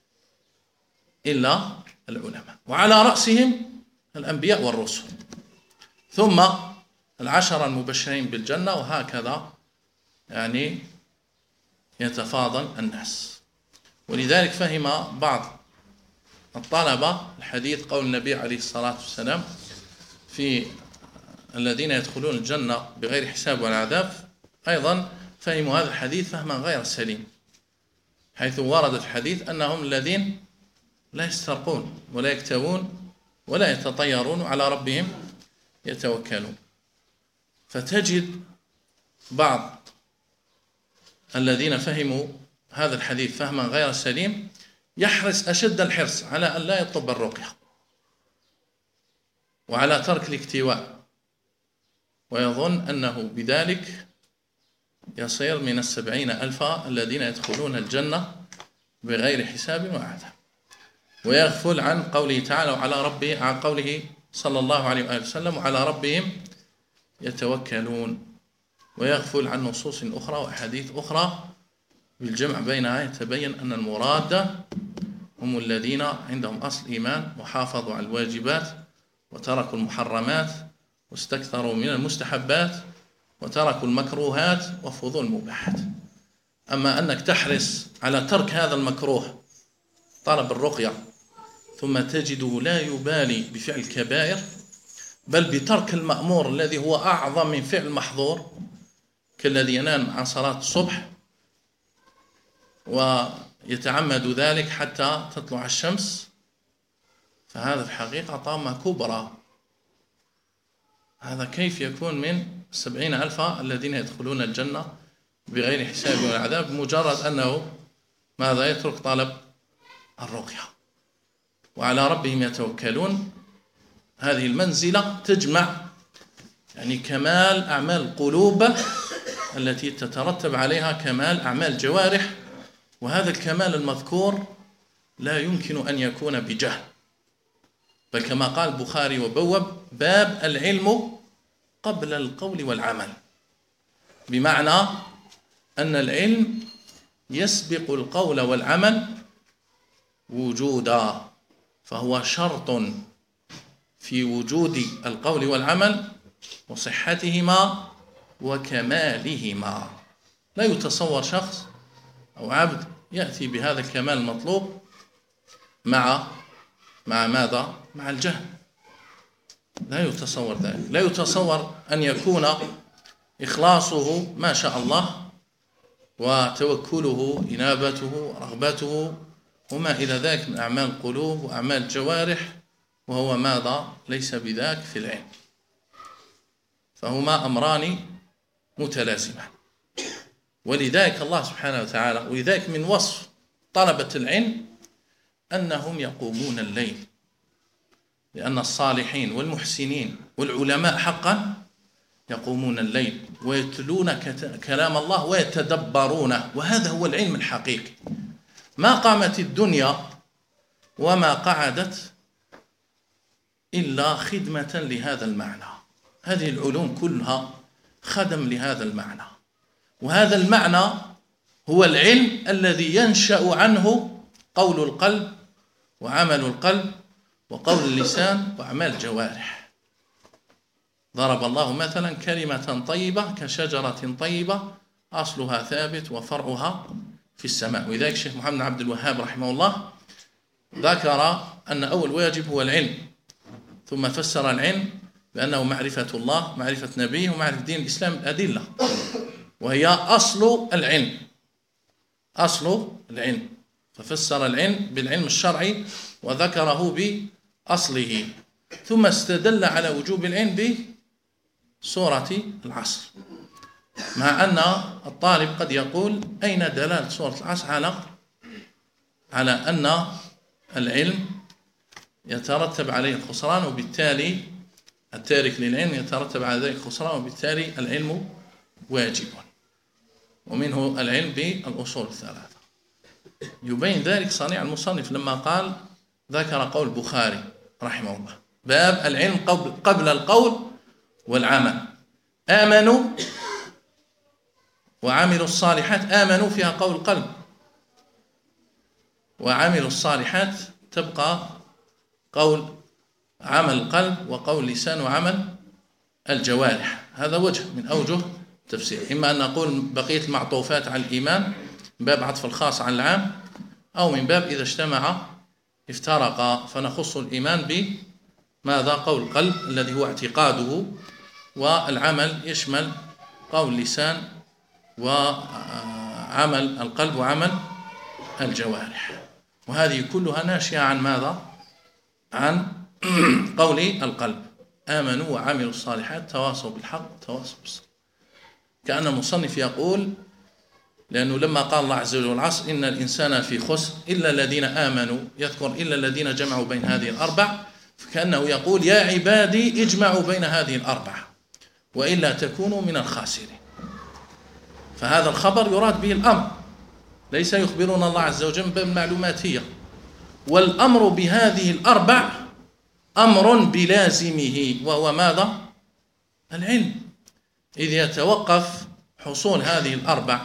إلا العلماء، وعلى رأسهم الأنبياء والرسل، ثم 10 المبشرين بالجنة، وهكذا يعني يتفاضل الناس. ولذلك فهم بعض الطلبة الحديث قول النبي عليه الصلاة والسلام في الذين يدخلون الجنة بغير حساب ولا عذاب، أيضا فهموا هذا الحديث فهما غير سليم، حيث ورد في الحديث أنهم الذين لا يسترقون ولا يكتوون ولا يتطيرون وعلى ربهم يتوكلون. فتجد بعض الذين فهموا هذا الحديث فهما غير سليم يحرص أشد الحرص على أن لا يطلب الرقية وعلى ترك الاكتواء، ويظن أنه بذلك يصير من 70,000 الذين يدخلون الجنة بغير حساب وعذاب، ويغفل عن قوله تعالى وعلى ربه، عن قوله صلى الله عليه وآله وسلم وعلى ربهم يتوكلون، ويغفل عن نصوص أخرى وأحاديث أخرى. بالجمع بينها يتبين أن المراد هم الذين عندهم أصل إيمان وحافظوا على الواجبات وتركوا المحرمات واستكثروا من المستحبات وتركوا المكروهات وفضوا المباحات. أما أنك تحرص على ترك هذا المكروه، طلب الرقية، ثم تجده لا يبالي بفعل الكبائر، بل بترك المأمور الذي هو أعظم من فعل المحظور، كالذي ينام عن صلاة الصبح ويتعمد ذلك حتى تطلع الشمس، فهذا في حقيقة طامة كبرى. هذا كيف يكون من 70,000 الذين يدخلون الجنة بغير حساب ولا عذاب، مجرد أنه ماذا؟ يترك طلب الرقية. وعلى ربهم يتوكلون، هذه المنزلة تجمع يعني كمال أعمال القلوب التي تترتب عليها كمال أعمال الجوارح، وهذا الكمال المذكور لا يمكن أن يكون بجهل، بل كما قال البخاري وبوب باب العلم قبل القول والعمل، بمعنى أن العلم يسبق القول والعمل وجودا، فهو شرط في وجود القول والعمل وصحتهما وكمالهما. لا يتصور شخص أو عبد يأتي بهذا الكمال المطلوب مع ماذا؟ مع الجهل. لا يتصور ذلك، لا يتصور أن يكون إخلاصه ما شاء الله وتوكله إنابته رغبته وما إلى ذلك من أعمال القلوب وأعمال الجوارح، وهو ماذا؟ ليس بذاك في العلم. فهما أمران متلازمان. ولذلك الله سبحانه وتعالى، ولذلك من وصف طلبة العلم أنهم يقومون الليل، لأن الصالحين والمحسنين والعلماء حقا يقومون الليل ويتلون كلام الله ويتدبرونه، وهذا هو العلم الحقيقي. ما قامت الدنيا وما قعدت إلا خدمة لهذا المعنى. هذه العلوم كلها خدم لهذا المعنى، وهذا المعنى هو العلم الذي ينشأ عنه قول القلب وعمل القلب وقول اللسان وأعمال الجوارح. ضرب الله مثلا كلمة طيبة كشجرة طيبة أصلها ثابت وفرعها في السماء. ولذلك الشيخ محمد بن عبد الوهاب رحمه الله ذكر أن أول واجب هو العلم، ثم فسر العلم بأنه معرفة الله، معرفة نبيه، ومعرفة دين الإسلام الأدلة، وهي أصل العلم، أصل العلم. ففسر العلم بالعلم الشرعي وذكره بأصله، ثم استدل على وجوب العلم بسورة العصر، مع أن الطالب قد يقول أين دلالة سورة العصر على أن العلم يترتب عليه الخسران، وبالتالي التارك للعلم يترتب على ذلك الخسران، وبالتالي العلم واجب، ومنه العلم بالأصول الثلاثة. يبين ذلك صنيع المصنف لما قال ذكر قول البخاري رحمه الله باب العلم قبل القول والعمل. آمنوا وعملوا الصالحات، آمنوا فيها قول القلب، وعملوا الصالحات تبقى قول عمل القلب وقول اللسان وعمل الجوارح. هذا وجه من أوجه التفسير، إما أن نقول بقية المعطوفات على الإيمان من باب عطف الخاص على العام، أو من باب إذا اجتمع افترقا فنخص الإيمان بماذا؟ قول القلب الذي هو اعتقاده، والعمل يشمل قول اللسان وعمل القلب وعمل الجوارح. وهذه كلها ناشئة عن ماذا؟ عن قول القلب. آمنوا وعملوا الصالحات تواصوا بالحق تواصوا بالصبر. كأن المصنف يقول، لأنه لما قال الله عز وجل والعصر إن الإنسان في خسر إلا الذين آمنوا، يذكر إلا الذين جمعوا بين هذه الأربع، فكأنه يقول يا عبادي اجمعوا بين هذه الأربع وإلا تكونوا من الخاسرين. فهذا الخبر يراد به الأمر، ليس يخبرنا الله عز وجل بالمعلوماتية. والأمر بهذه الأربع أمر بلازمه، وهو ماذا؟ العلم. إذ يتوقف حصول هذه الأربع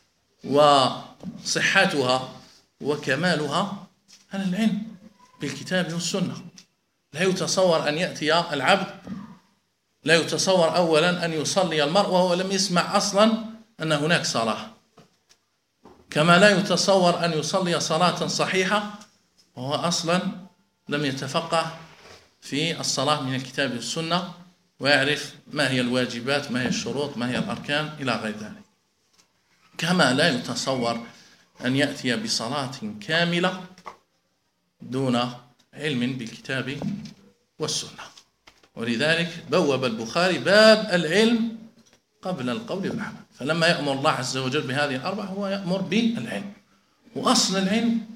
وصحتها وكمالها على العلم بالكتاب والسنة. لا يتصور أن يأتي العبد، لا يتصور أولا أن يصلي المرء وهو لم يسمع أصلا أن هناك صلاة، كما لا يتصور أن يصلي صلاة صحيحة وهو أصلا لم يتفقه في الصلاة من الكتاب والسنة ويعرف ما هي الواجبات، ما هي الشروط، ما هي الأركان إلى غير ذلك. كما لا يتصور أن يأتي بصلاة كاملة دون علم بالكتاب والسنة. ولذلك بوب البخاري باب العلم قبل القول والعمل. فلما يأمر الله عز وجل بهذه الأربع هو يأمر بالعلم، وأصل العلم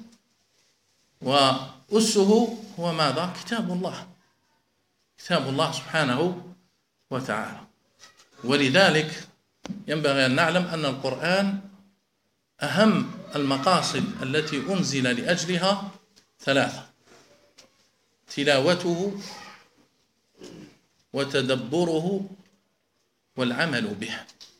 وأسه هو ماذا؟ كتاب الله، كتاب الله سبحانه وتعالى. ولذلك ينبغي أن نعلم أن القرآن أهم المقاصد التي أنزل لأجلها ثلاثة: تلاوته وتدبره والعمل به.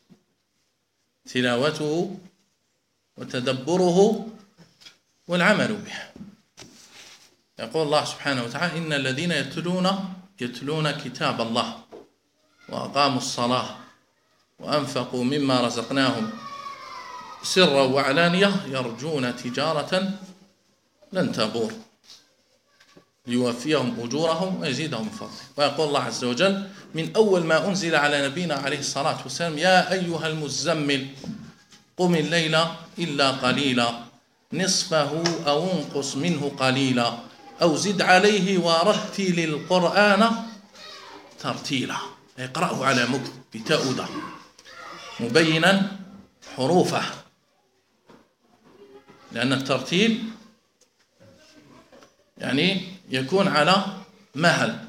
تلاوته وتدبره والعمل به. يقول الله سبحانه وتعالى إن الذين يتلون كتاب الله وأقاموا الصلاة وأنفقوا مما رزقناهم سرا وعلانية يرجون تجارة لن تبور ليوفيهم أجورهم ويزيدهم من فضله. ويقول الله عز وجل من أول ما أنزل على نبينا عليه الصلاة والسلام: يا أيها المزمل قم الليل إلا قليلا نصفه أو انقص منه قليلا أو زد عليه ورتل القرآن ترتيلا. اقرأه على مكتب بتأودة مبينا حروفه، لأن الترتيل يعني يكون على مهل،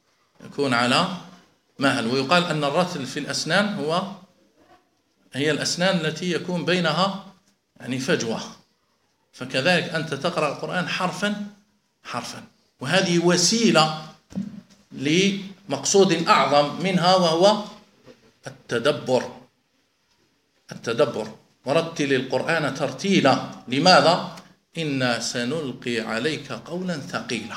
ويقال أن الرتل في الأسنان هي الأسنان التي يكون بينها يعني فجوة، فكذلك أنت تقرأ القرآن حرفا، وهذه وسيلة لمقصود أعظم منها وهو التدبر. ورتل القرآن ترتيلا. لماذا؟ إنا سنلقي عليك قولا ثقيلا،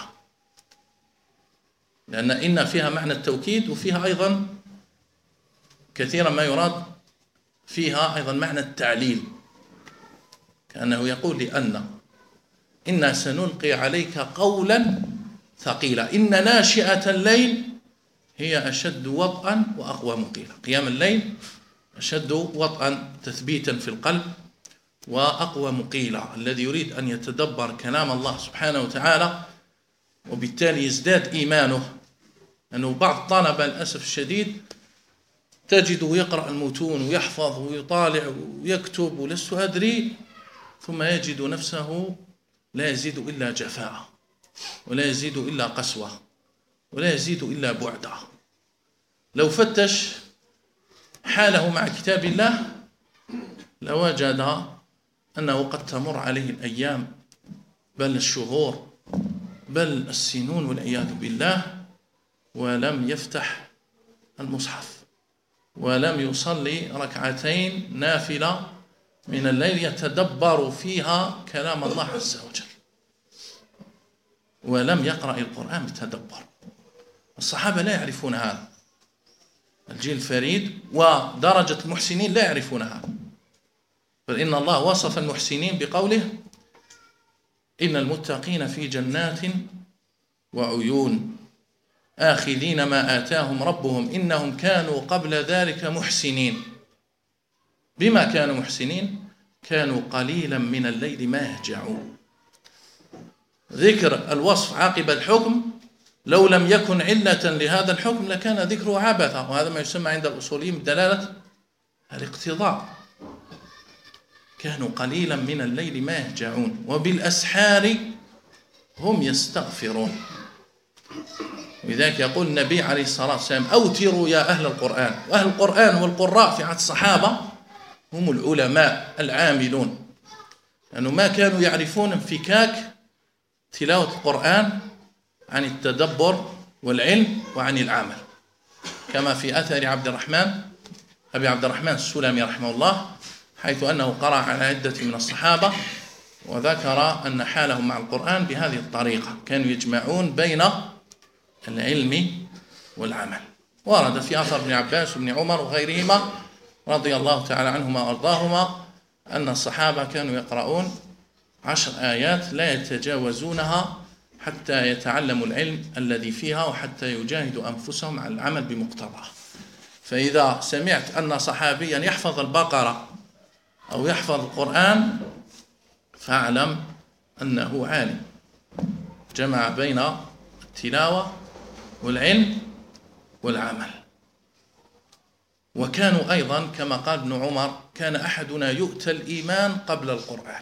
لأن إن فيها معنى التوكيد، وفيها أيضا كثيرا ما يراد فيها أيضا معنى التعليل، كأنه يقول لأن إنا سنلقي عليك قولا ثقيلا. إن ناشئة الليل هي أشد وطئا وأقوى مقيلا. قيام الليل أشد وطئا تثبيتا في القلب وأقوى مقيلا. الذي يريد أن يتدبر كلام الله سبحانه وتعالى وبالتالي يزداد إيمانه، أنه بعض الطلبة للأسف الشديد تجده يقرأ المتون ويحفظ ويطالع ويكتب ولست أدري، ثم يجد نفسه لا يزيد إلا جفاء، ولا يزيد إلا قسوة، ولا يزيد إلا بعدا. لو فتش حاله مع كتاب الله لوجد أنه قد تمر عليه الأيام بل الشهور بل السنون والعياذ بالله ولم يفتح المصحف ولم يصلي ركعتين نافلة من الليل يتدبر فيها كلام الله عز وجل، ولم يقرأ القرآن بتدبر. الصحابة لا يعرفون هذا، الجيل الفريد ودرجة المحسنين لا يعرفون هذا، بل إن الله وصف المحسنين بقوله: إن المتقين في جنات وعيون آخذين ما آتاهم ربهم إنهم كانوا قبل ذلك محسنين. بما كانوا محسنين؟ كانوا قليلا من الليل ما يهجعون. ذكر الوصف عقب الحكم لو لم يكن علة لهذا الحكم لكان ذكره عبثا، وهذا ما يسمى عند الأصوليين بدلالة الاقتضاء. كانوا قليلا من الليل ما يهجعون وبالأسحار هم يستغفرون. ولذلك يقول النبي عليه الصلاة والسلام: أوتروا يا أهل القرآن. وأهل القرآن والقراء في عهد الصحابة هم العلماء العاملون، لأنه ما كانوا يعرفون انفكاك تلاوة القرآن عن التدبر والعلم وعن العمل، كما في أثر أبي عبد الرحمن السلمي رحمه الله، حيث أنه قرأ على عدة من الصحابة وذكر أن حالهم مع القرآن بهذه الطريقة، كانوا يجمعون بين العلم والعمل. ورد في أثر ابن عباس وابن عمر وغيرهما رضي الله تعالى عنهما وأرضاهما أن الصحابة كانوا يقرؤون 10 آيات لا يتجاوزونها حتى يتعلموا العلم الذي فيها وحتى يجاهدوا أنفسهم على العمل بمقتضاه. فإذا سمعت أن صحابيا يحفظ البقرة أو يحفظ القرآن فاعلم أنه عالم جمع بين التلاوة والعلم والعمل. وكانوا أيضا كما قال ابن عمر: كان أحدنا يؤتى الإيمان قبل القرآن،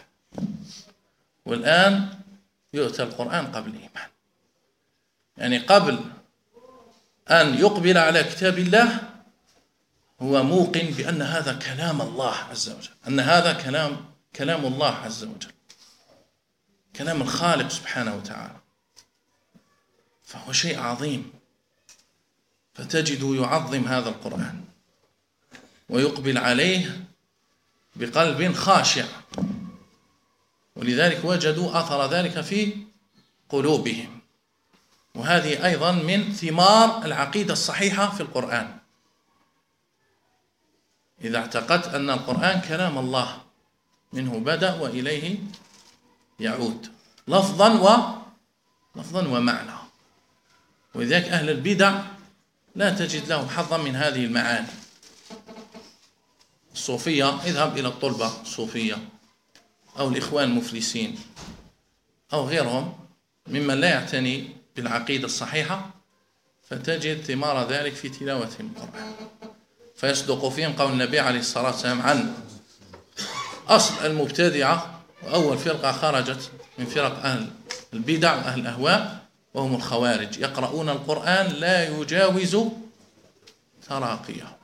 والآن يؤتى القرآن قبل الإيمان. يعني قبل أن يقبل على كتاب الله هو موقن بأن هذا كلام الله عز وجل، أن هذا كلام الله عز وجل، كلام الخالق سبحانه وتعالى، فهو شيء عظيم. فتجده يعظم هذا القرآن ويقبل عليه بقلب خاشع، ولذلك وجدوا أثر ذلك في قلوبهم. وهذه أيضا من ثمار العقيدة الصحيحة في القرآن. إذا اعتقدت أن القرآن كلام الله منه بدأ وإليه يعود لفظا ومعنى. ولذلك أهل البدع لا تجد لهم حظا من هذه المعاني. الصوفية، اذهب إلى الطلبة الصوفية أو الإخوان المفلسين أو غيرهم ممن لا يعتني بالعقيدة الصحيحة، فتجد ثمار ذلك في تلاوتهم القرآن. فيصدق فيهم قول النبي عليه الصلاة والسلام عن أصل المبتدعة وأول فرقة خرجت من فرق أهل البدع وأهل الأهواء وهم الخوارج، يقرؤون القرآن لا يجاوز تراقيه.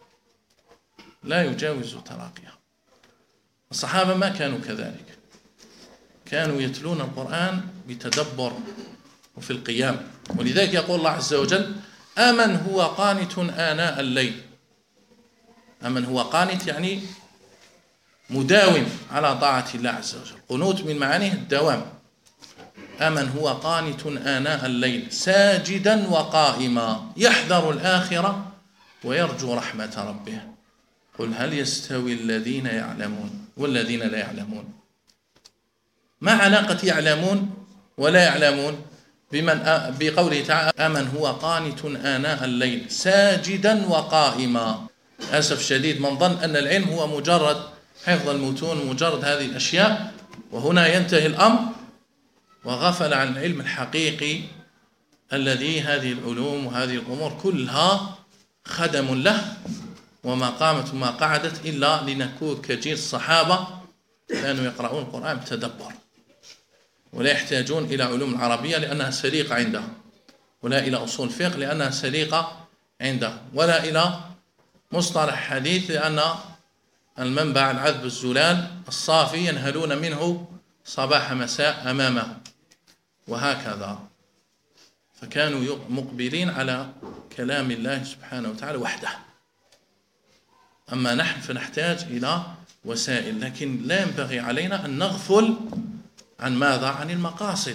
الصحابة ما كانوا كذلك، كانوا يتلون القرآن بتدبر وفي القيام. ولذلك يقول الله عز وجل: أمن هو قانت آناء الليل. أمن هو قانت يعني مداوم على طاعة الله عز وجل. قنوت من معانيه الدوام. أمن هو قانت آناء الليل ساجدا وقائما يحذر الآخرة ويرجو رحمة ربه. قل هل يستوي الذين يعلمون والذين لا يعلمون؟ ما علاقة يعلمون ولا يعلمون بقوله تعالى: أمن هو قانت آناء الليل ساجدا وقائما؟ أسف شديد من ظن أن العلم هو مجرد حفظ المتون، مجرد هذه الأشياء، وهنا ينتهي الأمر، وغفل عن العلم الحقيقي الذي هذه العلوم وهذه الأمور كلها خدم له، وما قامت وما قعدت إلا لنكون كجيل الصحابة كانوا يقرؤون القرآن بتدبر، ولا يحتاجون إلى علوم العربية لأنها سليقة عندهم، ولا إلى أصول الفقه لأنها سليقة عندهم، ولا إلى مصطلح حديث لأن المنبع العذب الزلال الصافي ينهلون منه صباح مساء أمامهم، وهكذا. فكانوا مقبلين على كلام الله سبحانه وتعالى وحده. أما نحن فنحتاج إلى وسائل، لكن لا ينبغي علينا أن نغفل عن ماذا؟ عن المقاصد.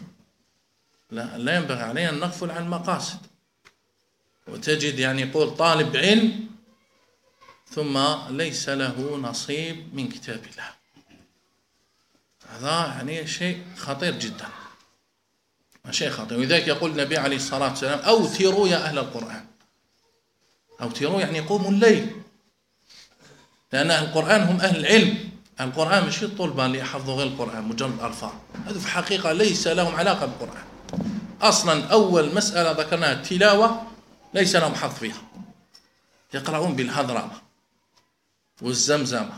لا ينبغي علينا أن نغفل عن المقاصد. وتجد يعني يقول طالب علم ثم ليس له نصيب من كتاب الله. هذا يعني شيء خطير جدا، شيء خطير. ولذلك يقول النبي عليه الصلاة والسلام: أوتروا يا أهل القرآن. أوتروا يعني قوموا الليل، لأن أهل القرآن هم أهل العلم. القرآن مش الطلبة اللي يحفظوا غير القرآن مجرد ألفاظ، هذا في الحقيقة ليس لهم علاقة بالقرآن أصلا. أول مسألة ذكرناها التلاوة، ليس لهم حظ فيها، يقرؤون بالهذرمة والزمزمة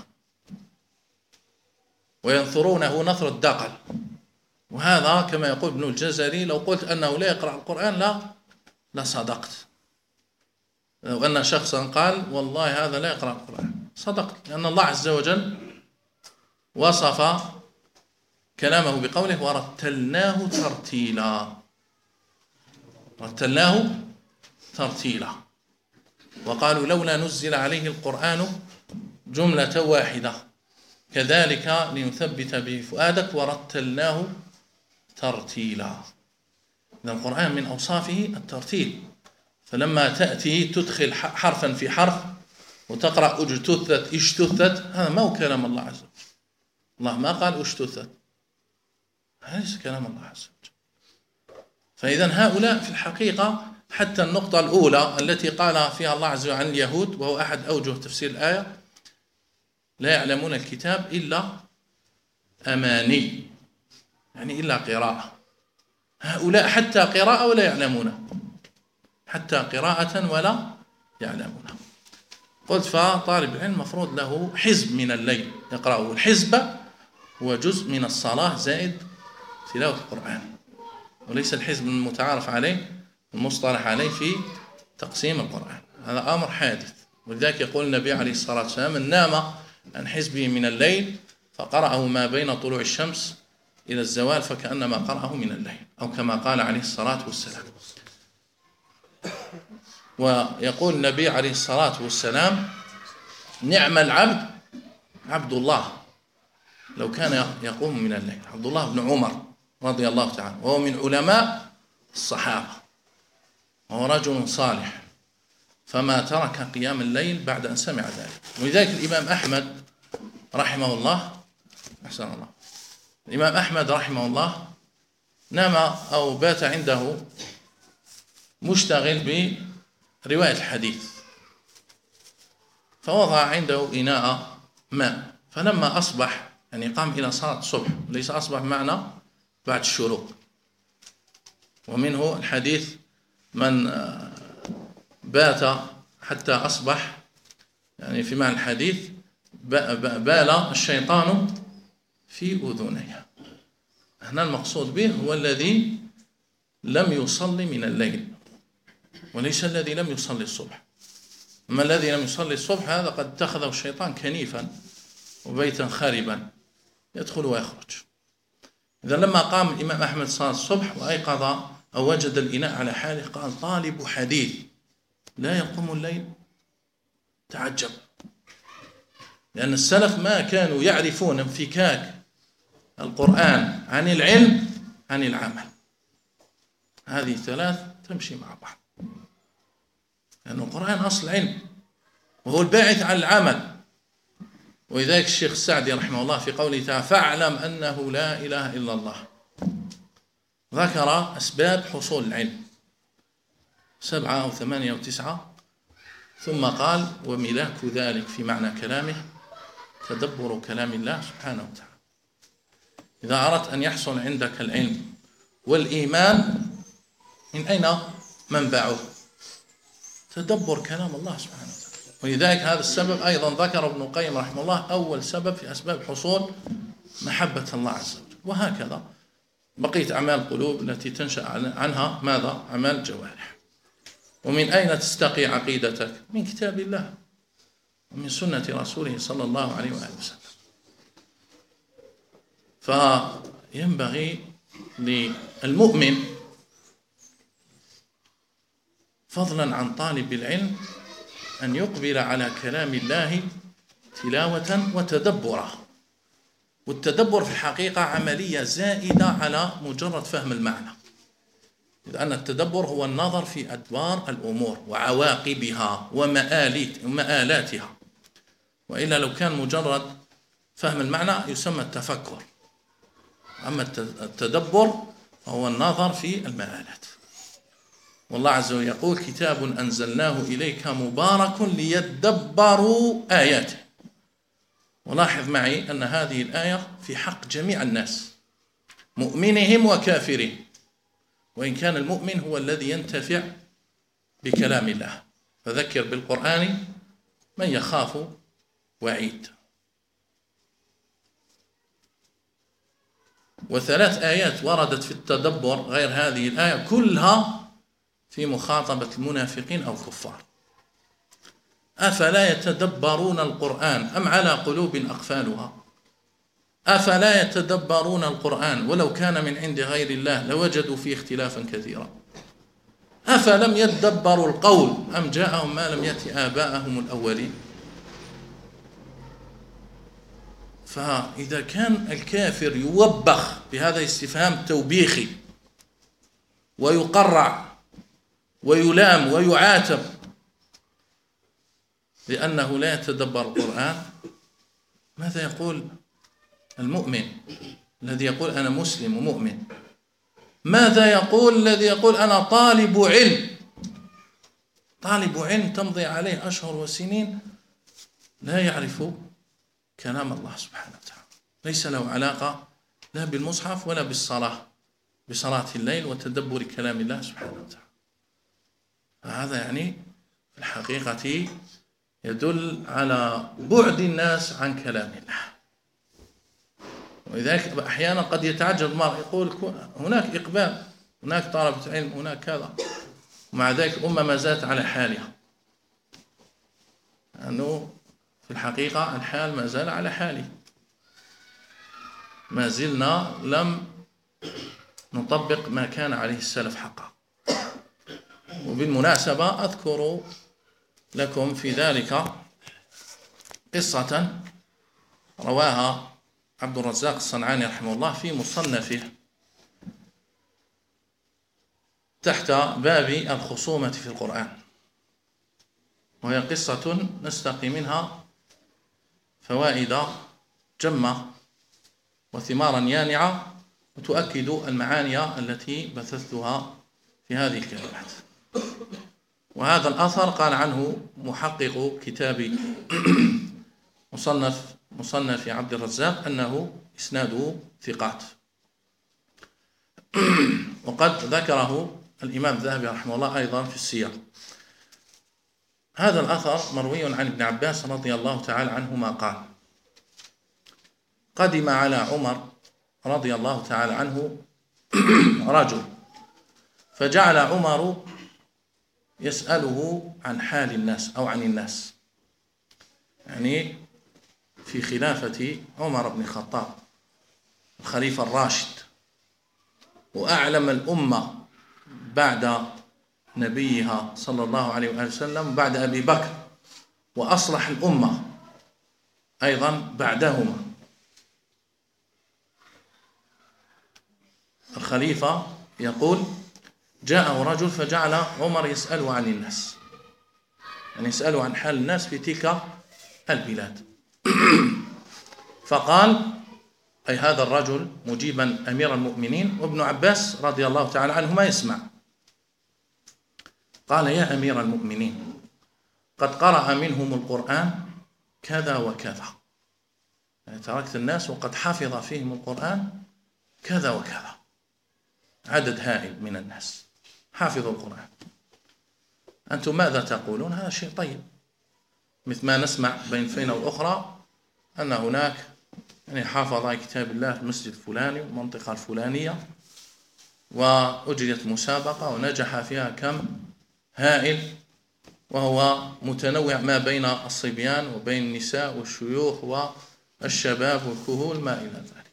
وينثرونه نثر الدقل. وهذا كما يقول ابن الجزري: لو قلت أنه لا يقرأ القرآن لا صدقت. لو أن شخصا قال والله هذا لا يقرأ القرآن صدقت، لأن الله عز وجل وصف كلامه بقوله: ورتلناه ترتيلا. رتلناه ترتيلا. وقالوا لولا نزل عليه القرآن جملة واحدة كذلك لنثبت به فؤادك ورتلناه ترتيلا. إن القرآن من أوصافه الترتيل، فلما تأتي تدخل حرفا في حرف وتقرأ اجتثت اشتثت، هذا ما هو كلام الله عز وجل. الله ما قال اشتثت، هذا ليس كلام الله عز وجل. فإذا هؤلاء في الحقيقة حتى النقطة الأولى التي قال فيها الله عز وجل عن اليهود، وهو أحد أوجه تفسير الآية: لا يعلمون الكتاب إلا أماني، يعني إلا قراءة. هؤلاء حتى قراءة ولا يعلمون، حتى قراءة ولا يعلمون. قلت فطالب العلم مفروض له حزب من الليل يقرأه. الحزب هو جزء من الصلاة زائد تلاوة القرآن، وليس الحزب المتعارف عليه المصطلح عليه في تقسيم القرآن، هذا أمر حادث. ولذلك يقول النبي عليه الصلاة والسلام: من نام عن حزبه من الليل فقرأه ما بين طلوع الشمس إلى الزوال فكأنما قرأه من الليل، أو كما قال عليه الصلاة والسلام. ويقول النبي عليه الصلاة والسلام: نعم العبد عبد الله لو كان يقوم من الليل. عبد الله بن عمر رضي الله تعالى، وهو من علماء الصحابة، وهو رجل صالح، فما ترك قيام الليل بعد أن سمع ذلك. ولذلك الإمام أحمد رحمه الله أحسن الله. الإمام أحمد رحمه الله نام أو بات عنده مشتغل برواية الحديث، فوضع عنده إناء ماء، فلما أصبح يعني قام إلى صلاة الصبح، ليس أصبح معنا بعد الشروق، ومنه الحديث من بات حتى أصبح، يعني في معنى الحديث بال الشيطان في أذنيه. هنا المقصود به هو الذي لم يصلي من الليل، وليس الذي لم يصلي الصبح. أما الذي لم يصلي الصبح هذا قد اتخذه الشيطان كنيفا وبيتا خاربا يدخل ويخرج. إذا لما قام الإمام أحمد صلاة الصبح وأيقظ أو وجد الإناء على حاله قال: طالب حديث لا يقوم الليل؟ تعجب، لأن السلف ما كانوا يعرفون انفكاك القرآن عن العلم عن العمل، هذه ثلاث تمشي مع بعض، لأن القرآن أصل علم وهو الباعث عن العمل. ولذلك الشيخ السعدي رحمه الله في قوله تعالى: فاعلم أنه لا إله إلا الله، ذكر أسباب حصول العلم 7 أو 8 أو 9، ثم قال: وملاك ذلك في معنى كلامه تدبر كلام الله سبحانه وتعالى. إذا أردت أن يحصل عندك العلم والإيمان من أين منبعه؟ تدبر كلام الله سبحانه وتعالى. ولذلك هذا السبب أيضا ذكر ابن القيم رحمه الله أول سبب في أسباب حصول محبة الله عز وجل. وهكذا بقية أعمال القلوب التي تنشأ عنها ماذا؟ أعمال الجوارح. ومن أين تستقي عقيدتك؟ من كتاب الله ومن سنة رسوله صلى الله عليه وآله وسلم. فينبغي للمؤمن فضلا عن طالب العلم أن يقبل على كلام الله تلاوة وتدبرا. والتدبر في الحقيقة عملية زائدة على مجرد فهم المعنى، لأن التدبر هو النظر في أدوار الأمور وعواقبها ومآلاتها، وإلا لو كان مجرد فهم المعنى يسمى التفكر. أما التدبر فهو النظر في المآلات. والله عز وجل يقول: كتاب أنزلناه إليك مبارك ليدبروا آياته. ولاحظ معي أن هذه الآية في حق جميع الناس، مؤمنهم وكافرهم، وإن كان المؤمن هو الذي ينتفع بكلام الله. فذكر بالقرآن من يخاف وعيد. وثلاث آيات وردت في التدبر غير هذه الآية كلها في مخاطبة المنافقين أو الكفار. أفلا يتدبرون القرآن أم على قلوب أقفالها؟ أفلا يتدبرون القرآن ولو كان من عند غير الله لوجدوا فيه اختلافا كثيرا. أفلم يدبروا القول أم جاءهم ما لم يأت آباءهم الأولين. فإذا كان الكافر يوبخ بهذا الاستفهام توبيخي ويقرع ويلام ويعاتب لأنه لا يتدبر القرآن، ماذا يقول المؤمن الذي يقول أنا مسلم ومؤمن؟ ماذا يقول الذي يقول أنا طالب علم؟ طالب علم تمضي عليه أشهر وسنين لا يعرف كلام الله سبحانه وتعالى، ليس له علاقة لا بالمصحف ولا بصلاة الليل وتدبر كلام الله سبحانه وتعالى. فهذا يعني في الحقيقة يدل على بعد الناس عن كلام الله. ولذلك أحيانا قد يتعجب المرء يقول هناك إقبال، هناك طلبة علم، هناك كذا، ومع ذلك الأمة ما زالت على حالها، لأنه في الحقيقة الحال ما زال على حاله، ما زلنا لم نطبق ما كان عليه السلف حقا. وبالمناسبة أذكر لكم في ذلك قصة رواها عبد الرزاق الصنعاني رحمه الله في مصنفه تحت باب الخصومة في القرآن، وهي قصة نستقي منها فوائد جمة وثمارا يانعة وتؤكد المعاني التي بثثتها في هذه الكلمات. وهذا الأثر قال عنه محقق كتاب مصنف عبد الرزاق أنه إسناده ثقات. وقد ذكره الإمام الذهبي رحمه الله أيضا في السير. هذا الأثر مروي عن ابن عباس رضي الله تعالى عنهما قال: قدم على عمر رضي الله تعالى عنه رجل، فجعل عمر يسأله عن حال الناس أو عن الناس، يعني في خلافة عمر بن الخطاب الخليفة الراشد، وأعلم الأمة بعد نبيها صلى الله عليه وسلم بعد أبي بكر، وأصلح الأمة أيضا بعدهما. الخليفة يقول: جاءه رجل فجعل عمر يسأله عن الناس، يعني يسأله عن حال الناس في تلك البلاد. فقال، أي هذا الرجل مجيبا أمير المؤمنين وابن عباس رضي الله تعالى عنهما يسمع، قال: يا أمير المؤمنين، قد قرأ منهم القرآن كذا وكذا، يعني تركت الناس وقد حفظ فيهم القرآن كذا وكذا، عدد هائل من الناس حافظوا القرآن، أنتم ماذا تقولون؟ هذا شيء طيب، مثل ما نسمع بين فينة والأخرى أن هناك يعني حافظ كتاب الله في المسجد الفلاني والمنطقة الفلانية، وأجريت مسابقة ونجح فيها كم هائل، وهو متنوع ما بين الصبيان وبين النساء والشيوخ والشباب والكهول ما إلى ذلك.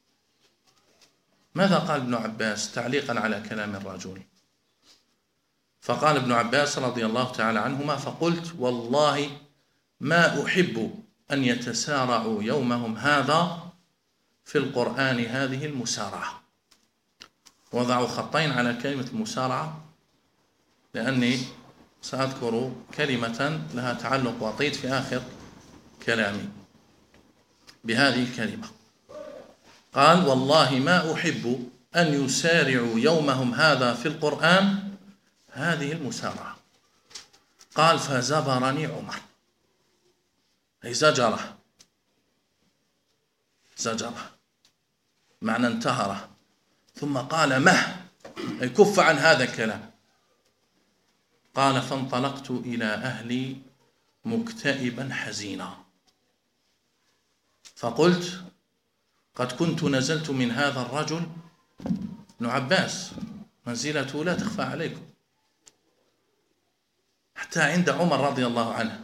ماذا قال ابن عباس تعليقا على كلام الرجل؟ فقال ابن عباس رضي الله تعالى عنهما: فقلت: والله ما أحب أن يتسارعوا يومهم هذا في القرآن هذه المسارعة. وضعوا خطين على كلمة المسارعة، لأني سأذكر كلمة لها تعلق وطيد في آخر كلامي بهذه الكلمة. قال: والله ما أحب أن يسارعوا يومهم هذا في القرآن هذه المسارعة. قال: فزبرني عمر، أي زجره معنى انتهره، ثم قال: مه، أي كف عن هذا الكلام. قال: فانطلقت إلى أهلي مكتئبا حزينا، فقلت: قد كنت نزلت من هذا الرجل، ابن عباس منزلته لا تخفى عليكم، حتى عند عمر رضي الله عنه،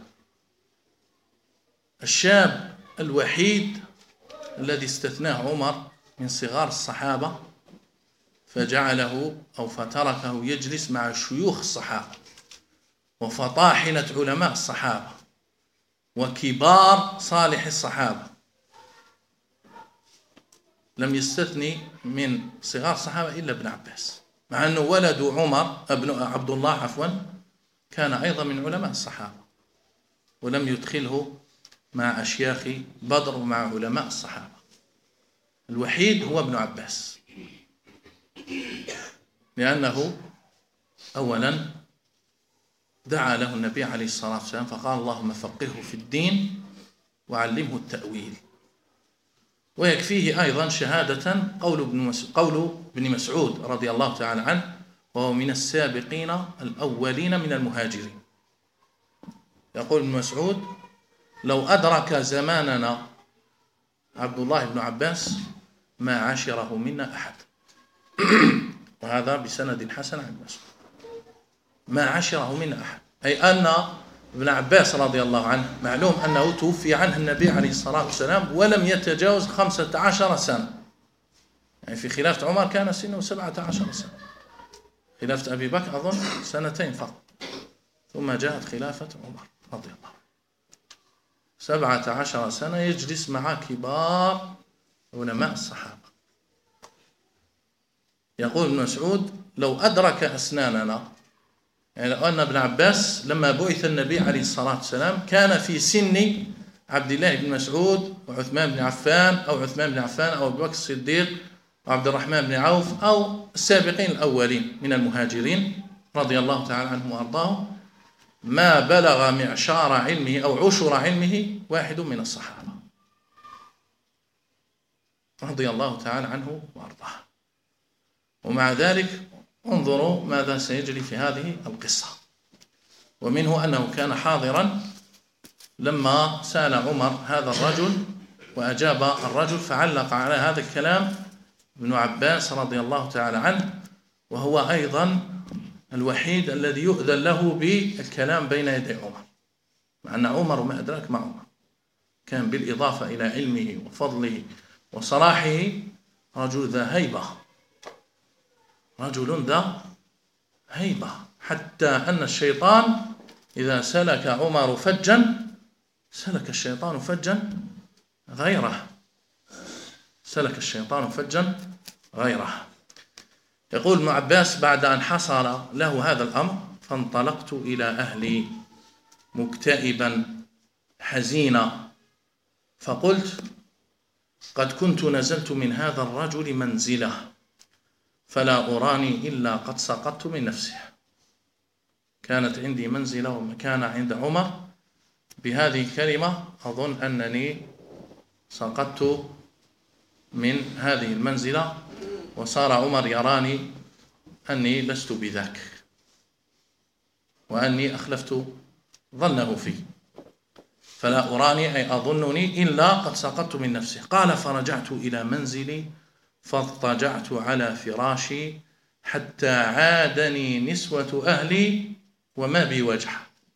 الشاب الوحيد الذي استثناه عمر من صغار الصحابة، فجعله أو فتركه يجلس مع شيوخ الصحابة وفطاحنة علماء الصحابة وكبار صالح الصحابة، لم يستثني من صغار الصحابة إلا ابن عباس، مع أنه ولد عمر ابن عبد الله عفوا كان أيضا من علماء الصحابة، ولم يدخله مع أشياخ بدر ومع علماء الصحابة. الوحيد هو ابن عباس، لأنه أولا دعا له النبي عليه الصلاة والسلام فقال: اللهم فقهه في الدين وعلمه التأويل. ويكفيه أيضا شهادة قول ابن مسعود رضي الله تعالى عنه، وهو من السابقين الأولين من المهاجرين. يقول ابن مسعود: لو أدرك زماننا عبد الله بن عباس ما عاشره منا أحد. وهذا بسند حسن عن مسعود، ما عاشره منا أحد، أي أن ابن عباس رضي الله عنه معلوم أنه توفي عنه النبي عليه الصلاة والسلام ولم يتجاوز 15 سنة، يعني في خلافة عمر كان سنه 17 سنة، خلافة أبي بكر أظن 2 فقط، ثم جاءت خلافة عمر رضي الله عنه 17 سنة يجلس مع كبار علماء الصحابة. يقول ابن مسعود: لو أدرك أسناننا، يعني لو أن ابن عباس لما بعث النبي عليه الصلاة والسلام كان في سن عبد الله بن مسعود وعثمان بن عفان أو عثمان بن عفان أو أبو بكر الصديق وعبد الرحمن بن عوف أو السابقين الأولين من المهاجرين رضي الله تعالى عنهم وأرضاهم، ما بلغ معشار علمه أو عشر علمه واحد من الصحابة رضي الله تعالى عنه وأرضاه. ومع ذلك انظروا ماذا سيجري في هذه القصة. ومنه أنه كان حاضرا لما سأل عمر هذا الرجل وأجاب الرجل، فعلق على هذا الكلام ابن عباس رضي الله تعالى عنه، وهو أيضا الوحيد الذي يؤذن له بالكلام بين يدي عمر، مع أن عمر ما أدراك مع عمر كان بالإضافة إلى علمه وفضله وصلاحه رجل ذا هيبة، رجل ذا هيبة، حتى أن الشيطان إذا سلك عمر فجا سلك الشيطان فجا غيره، سلك الشيطان فجا غيره. يقول ابن عباس: بعد أن حصل له هذا الأمر فانطلقت إلى أهلي مكتئبا حزينا، فقلت: قد كنت نزلت من هذا الرجل منزله فلا أراني إلا قد سقطت من نفسه. كانت عندي منزلة ومكانة عند عمر، بهذه الكلمة أظن أنني سقطت من هذه المنزلة، وصار عمر يراني أني لست بذاك وأني أخلفت ظنه في، فلا أراني أي أظنني إلا قد سقطت من نفسه. قال: فرجعت إلى منزلي فاضطجعت على فراشي حتى عادني نسوة أهلي وما بي وجع.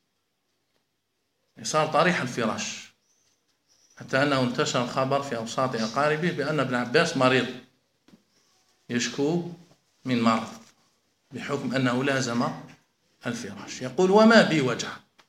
صار طريح الفراش، حتى أنه انتشر الخبر في أوساط أقاربه بأن ابن عباس مريض يشكو من مرض بحكم أنه لازم الفراش. يقول: وما بي وجع.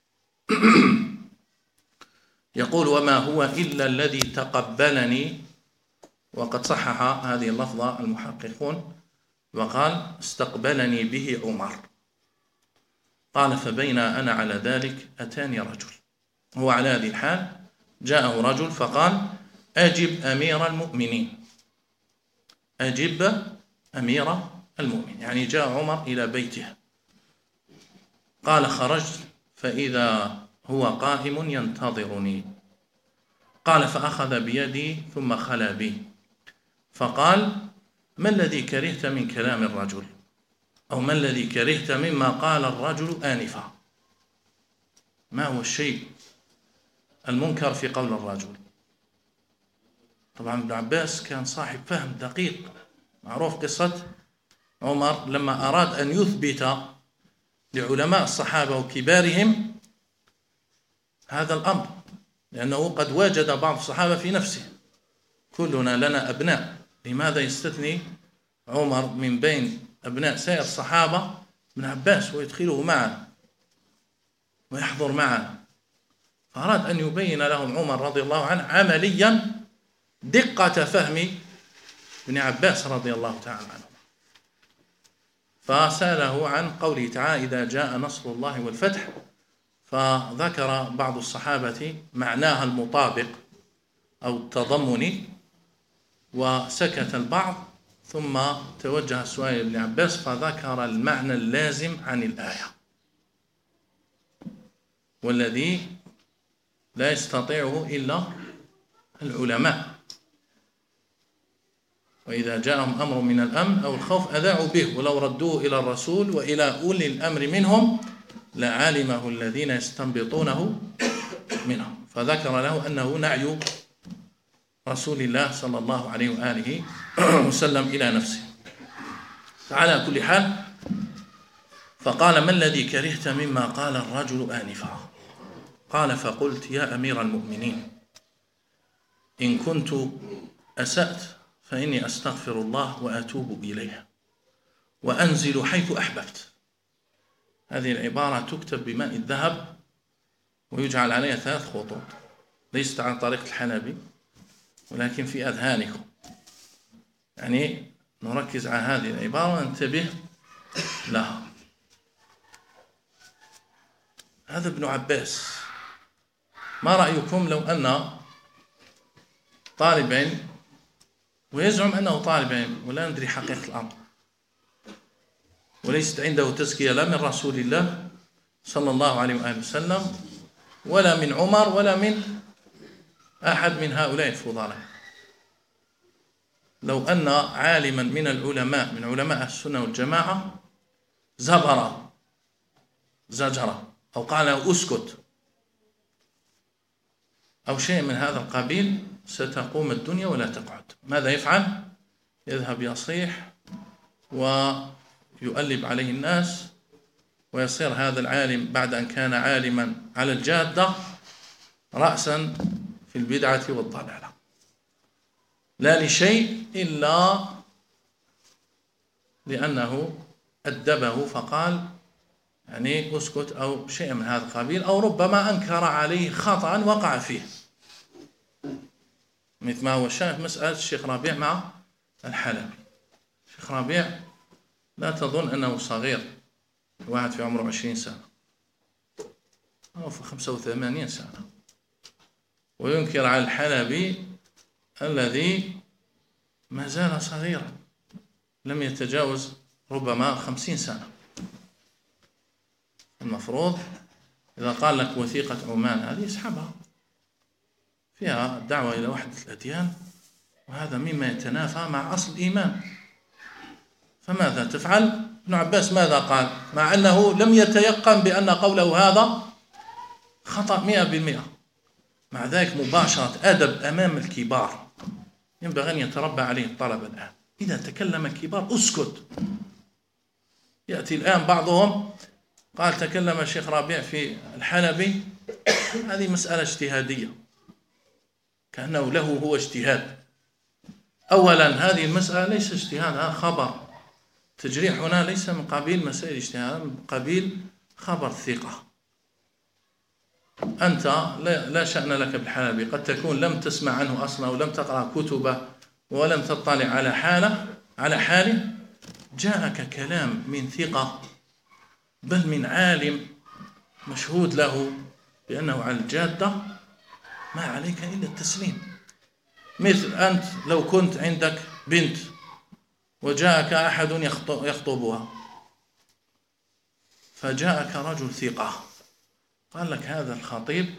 يقول: وما هو إلا الذي تقبلني، وقد صحح هذه اللفظة المحققون وقال: استقبلني به عمر. قال: فبين أنا على ذلك أتاني رجل، هو على هذه الحال جاءه رجل فقال: أجب أمير المؤمنين، أجب أمير المؤمنين، يعني جاء عمر إلى بيته. قال: خرجت فإذا هو قائم ينتظرني. قال: فأخذ بيدي ثم خلا بي فقال: ما الذي كرهت من كلام الرجل، أو ما الذي كرهت مما قال الرجل آنفا؟ ما هو الشيء المنكر في قول الرجل؟ طبعا ابن عباس كان صاحب فهم دقيق، معروف قصة عمر لما أراد أن يثبت لعلماء الصحابة وكبارهم هذا الأمر، لأنه قد وجد بعض الصحابة في نفسه: كلنا لنا أبناء، لماذا يستثني عمر من بين أبناء سائر الصحابة ابن عباس ويدخله معه ويحضر معه؟ فأراد أن يبين لهم عمر رضي الله عنه عمليا دقة فهم ابن عباس رضي الله تعالى عنه، فسأله عن قوله تعالى: إذا جاء نصر الله والفتح، فذكر بعض الصحابة معناها المطابق أو التضمني وسكت البعض، ثم توجه السؤال لابن عباس فذكر المعنى اللازم عن الآية والذي لا يستطيعه إلا العلماء: وإذا جاءهم أمر من الأمن أو الخوف أذاعوا به ولو ردوه إلى الرسول وإلى أولي الأمر منهم لعلمه الذين يستنبطونه منهم. فذكر له أنه نعي رسول الله صلى الله عليه وآله وسلم إلى نفسه. فعلى كل حال فقال: ما الذي كرهت مما قال الرجل آنفا؟ قال: فقلت: يا أمير المؤمنين، إن كنت أسأت فإني أستغفر الله وأتوب إليه وأنزل حيث أحببت. هذه العبارة تكتب بماء الذهب ويجعل عليها 3 خطوط، ليست عن طريق الحنبي ولكن في أذهانكم، يعني نركز على هذه العبارة وننتبه لها. هذا ابن عباس ما رأيكم لو أن طالب علم ويزعم أنه طالب علم ولا ندري حقيقة الأمر وليست عنده تزكية لا من رسول الله صلى الله عليه وآله وسلم ولا من عمر ولا من أحد من هؤلاء الفضلاء، لو أن عالما من العلماء من علماء السنة والجماعة زجر أو قال له أسكت أو شيء من هذا القبيل، ستقوم الدنيا ولا تقعد. ماذا يفعل؟ يذهب يصيح ويؤلب عليه الناس، ويصير هذا العالم بعد أن كان عالما على الجادة رأسا في البدعة والضلالة، لا لشيء إلا لأنه أدبه فقال يعني أسكت أو شيء من هذا القبيل، أو ربما أنكر عليه خطأ وقع فيه، مثل ما هو شاهد مسألة الشيخ ربيع مع الحلبي. الشيخ ربيع لا تظن أنه صغير، واحد في عمره 20 سنة أو في 85 سنة، وينكر على الحلبي الذي ما زال صغيرا لم يتجاوز ربما 50 سنة. المفروض إذا قال لك وثيقة عمان هذه اسحبها، فيها دعوة إلى وحدة الأديان، وهذا مما يتنافى مع أصل الإيمان. فماذا تفعل؟ ابن عباس ماذا قال؟ مع أنه لم يتيقن بأن قوله هذا خطأ 100%، مع ذلك مباشرة أدب أمام الكبار ينبغي أن يتربى عليه الطلبة الآن. إذا تكلم الكبار أسكت. يأتي الآن بعضهم قال تكلم الشيخ ربيع في الحلبي، هذه مسألة اجتهادية، كأنه له هو اجتهاد. أولا هذه المسألة ليس اجتهاد، هذا خبر. تجريح هنا ليس من قبيل مسائل اجتهاد، من قبيل خبر ثقة. أنت لا شأن لك بالحلبي، قد تكون لم تسمع عنه أصلا ولم تقرأ كتبه ولم تطلع على حاله، جاءك كلام من ثقة بل من عالم مشهود له بأنه على الجادة، ما عليك إلا التسليم. مثل أنت لو كنت عندك بنت وجاءك أحد يخطبها، فجاءك رجل ثقة قال لك هذا الخطيب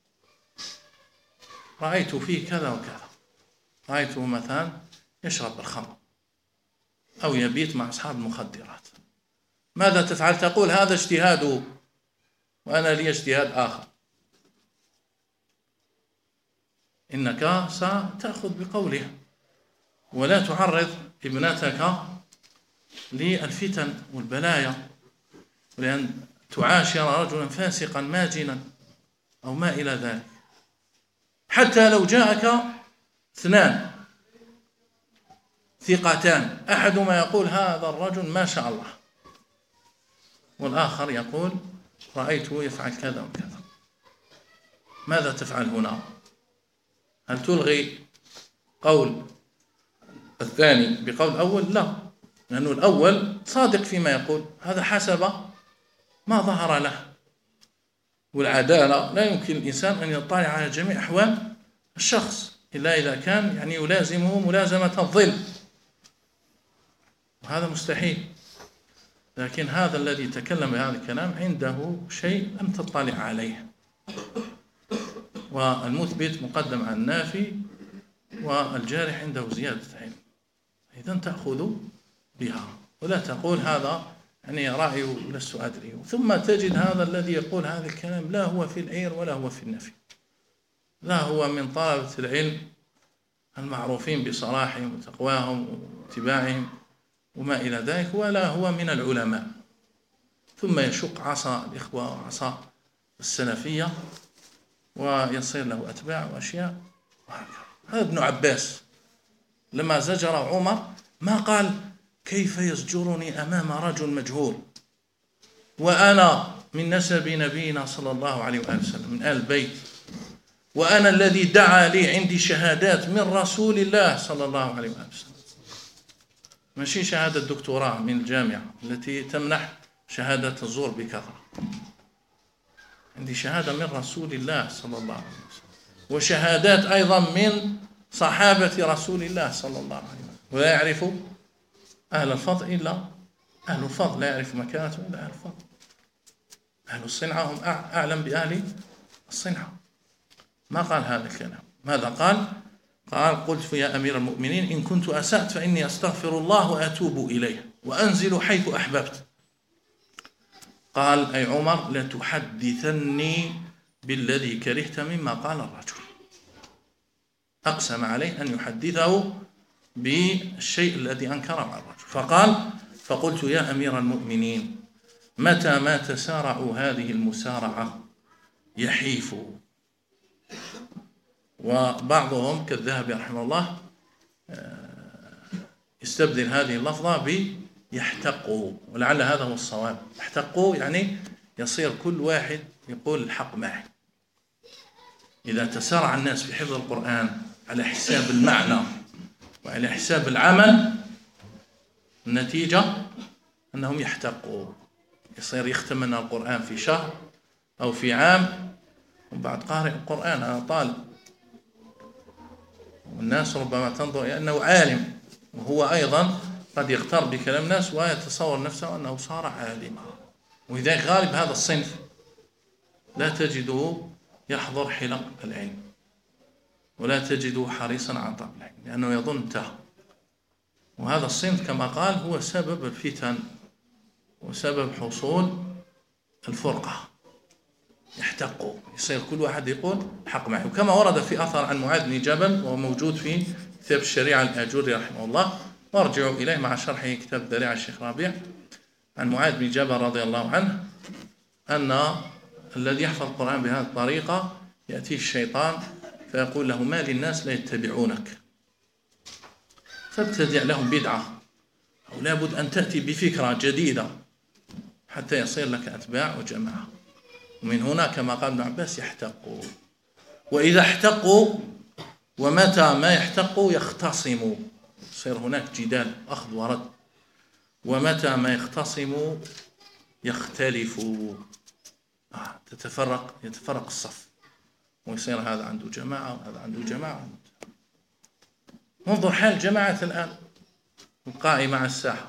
رأيت فيه كذا وكذا، رأيته مثلا يشرب الخمر أو يبيت مع أصحاب المخدرات، ماذا تفعل؟ تقول هذا اجتهاده وأنا لي اجتهاد آخر. إنك ستأخذ بقوله ولا تعرض ابنتك للفتن والبلايا، لأن تعاشر رجلا فاسقا ماجنا أو ما إلى ذلك. حتى لو جاءك اثنان ثقتان، أحدهما يقول هذا الرجل ما شاء الله، والآخر يقول رأيته يفعل كذا وكذا، ماذا تفعل هنا؟ هل تلغي قول الثاني بقول الأول؟ لا، لأنه الأول صادق فيما يقول، هذا حسب ما ظهر له. والعدالة لا يمكن الإنسان أن يطلع على جميع أحوال الشخص إلا إذا كان يعني يلازمه ملازمة الظل، وهذا مستحيل. لكن هذا الذي تكلم بهذا الكلام عنده شيء لم تطلع عليه، والمثبت مقدم على النافي، والجارح عنده زيادة علم، إذا تأخذ بها ولا تقول هذا يعني رأيه لست أدري. ثم تجد هذا الذي يقول هذا الكلام لا هو في العير ولا هو في النفي، لا هو من طلبة العلم المعروفين بصلاحهم وتقواهم واتباعهم وما إلى ذلك، ولا هو من العلماء، ثم يشق عصا الإخوة وعصا السلفية ويصير له أتباع وأشياء وهكذا. هذا ابن عباس لما زجر عمر ما قال كيف يزجرني أمام رجل مجهول وأنا من نسب نبينا صلى الله عليه وآله وسلم من آل البيت، وأنا الذي دعا لي عندي شهادات من رسول الله صلى الله عليه وآله وسلم، ماشي شهادة دكتوراه من الجامعة التي تمنح شهادة الزور بكثرة. عندي شهادة من رسول الله صلى الله عليه وسلم، وشهادات أيضا من صحابة رسول الله صلى الله عليه وسلم. ولا يعرف أهل الفضل إلا أهل الفضل، لا يعرف مكانته إلا أهل الفضل. أهل الصنعة هم أعلم بأهل الصنعة. ما قال هذا الكلام. ماذا قال؟ قال: قلت يا أمير المؤمنين إن كنت أسأت فإني أستغفر الله وأتوب إليه وأنزل حيث أحببت. قال: أي عمر لتحدثني بالذي كرهت مما قال الرجل. أقسم عليه أن يحدثه بالشيء الذي أنكره على الرجل. فقال: فقلت يا أمير المؤمنين متى ما تسارعوا هذه المسارعة يحيف. وبعضهم كالذهبي رحمه الله يستبدل هذه اللفظة بيحتقوا، ولعل هذا هو الصواب. يحتقوا يعني يصير كل واحد يقول الحق معي. إذا تسارع الناس في حفظ القرآن على حساب المعنى وعلى حساب العمل، النتيجة أنهم يحتقوا، يصير يختم لنا القرآن في شهر أو في عام وبعد قارئ القرآن أنا طالب، والناس ربما تنظر إلى أنه عالم، وهو أيضا قد يغتر بكلام الناس ويتصور نفسه أنه صار عالما. ولذلك غالب هذا الصنف لا تجده يحضر حلق العلم ولا تجده حريصا على طلب العلم، لأنه يظن انتهى. وهذا الصنف كما قال هو سبب الفتن وسبب حصول الفرقة. يحتقوا، يصير كل واحد يقول حق معه. وكما ورد في أثر عن معاذ بن جبل وموجود في كتاب الشريعة الآجوري رحمه الله، وارجعوا إليه مع شرحه كتاب ذريعة الشيخ ربيع، عن معاذ بن جبل رضي الله عنه أن الذي يحفظ القرآن بهذه الطريقة يأتيه الشيطان فيقول له ما للناس لا يتبعونك، فابتدع لهم بدعة أو لابد أن تأتي بفكرة جديدة حتى يصير لك أتباع وجماعة. ومن هنا كما قال ابن عباس يحتقوا. وإذا احتقوا ومتى ما يحتقوا يختصموا، يصير هناك جدال أخذ ورد. ومتى ما يختصموا يختلفوا، يتفرق الصف، ويصير هذا عنده جماعة وهذا عنده جماعة. انظر حال جماعة الآن القائمة على الساحة،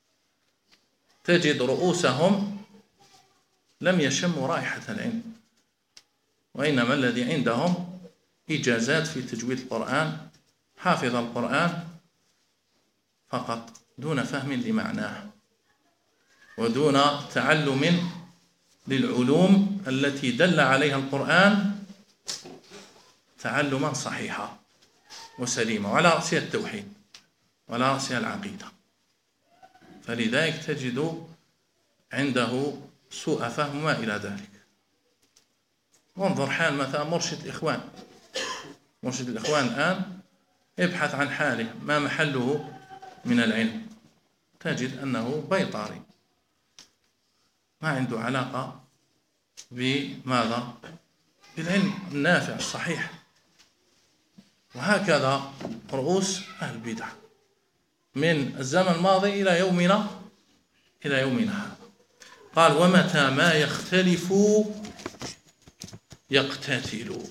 تجد رؤوسهم لم يشموا رائحة العلم، وإنما الذي عندهم إجازات في تجويد القرآن، حافظ القرآن فقط دون فهم لمعناه ودون تعلم للعلوم التي دل عليها القرآن تعلما صحيحا وسليما، وعلى رأسها التوحيد وعلى رأسها العقيدة. فلذلك تجد عنده سوء فهم ما إلى ذلك. وانظر حال مثلا مرشد الإخوان. مرشد الإخوان الآن ابحث عن حاله ما محله من العلم، تجد أنه بيطاري ما عنده علاقة بماذا؟ بالعلم النافع الصحيح. وهكذا رؤوس أهل البدع من الزمن الماضي إلى يومنا هذا. قال ومتى ما يختلفوا يقتتلوا،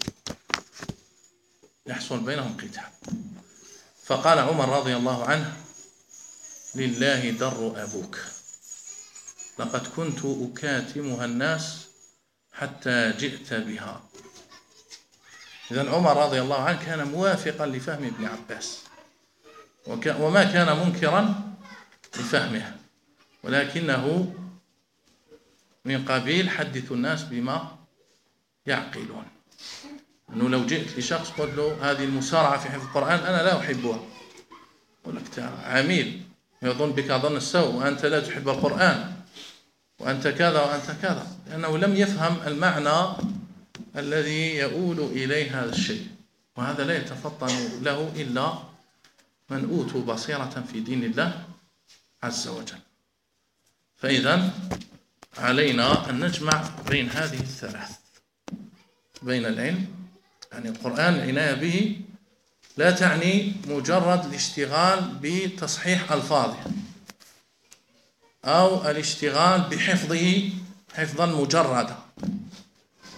يحصل بينهم قتال. فقال عمر رضي الله عنه لله در أبوك لقد كنت أكاتمها الناس حتى جئت بها. إذن عمر رضي الله عنه كان موافقا لفهم ابن عباس وما كان منكرا لفهمه، ولكنه من قبيل حدث الناس بما يعقلون. أنه لو جئت لشخص قلت له هذه المسارعة في حفظ القرآن أنا لا أحبها، يقول لك عميل يظن بك ظن السوء وأنت لا تحب القرآن وأنت كذا وأنت كذا، لأنه لم يفهم المعنى الذي يؤول إليه هذا الشيء. وهذا لا يتفطن له إلا من أوتوا بصيرة في دين الله عز وجل. فإذا علينا أن نجمع بين هذه الثلاث، بين العلم يعني القرآن العناية به لا تعني مجرد الاشتغال بتصحيح ألفاظه أو الاشتغال بحفظه حفظا مجردا،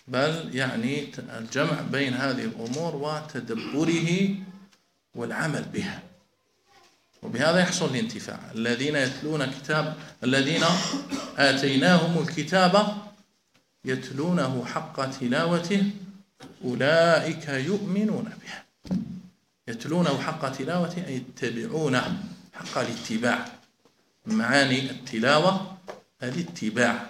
بل يعني الجمع بين هذه الأمور وتدبره والعمل بها، وبهذا يحصل الانتفاع. الذين آتيناهم الكتاب يتلونه حق تلاوته أولئك يؤمنون به. يتلونه حق تلاوته أي يتبعونه حق الاتباع. معاني التلاوة الاتباع.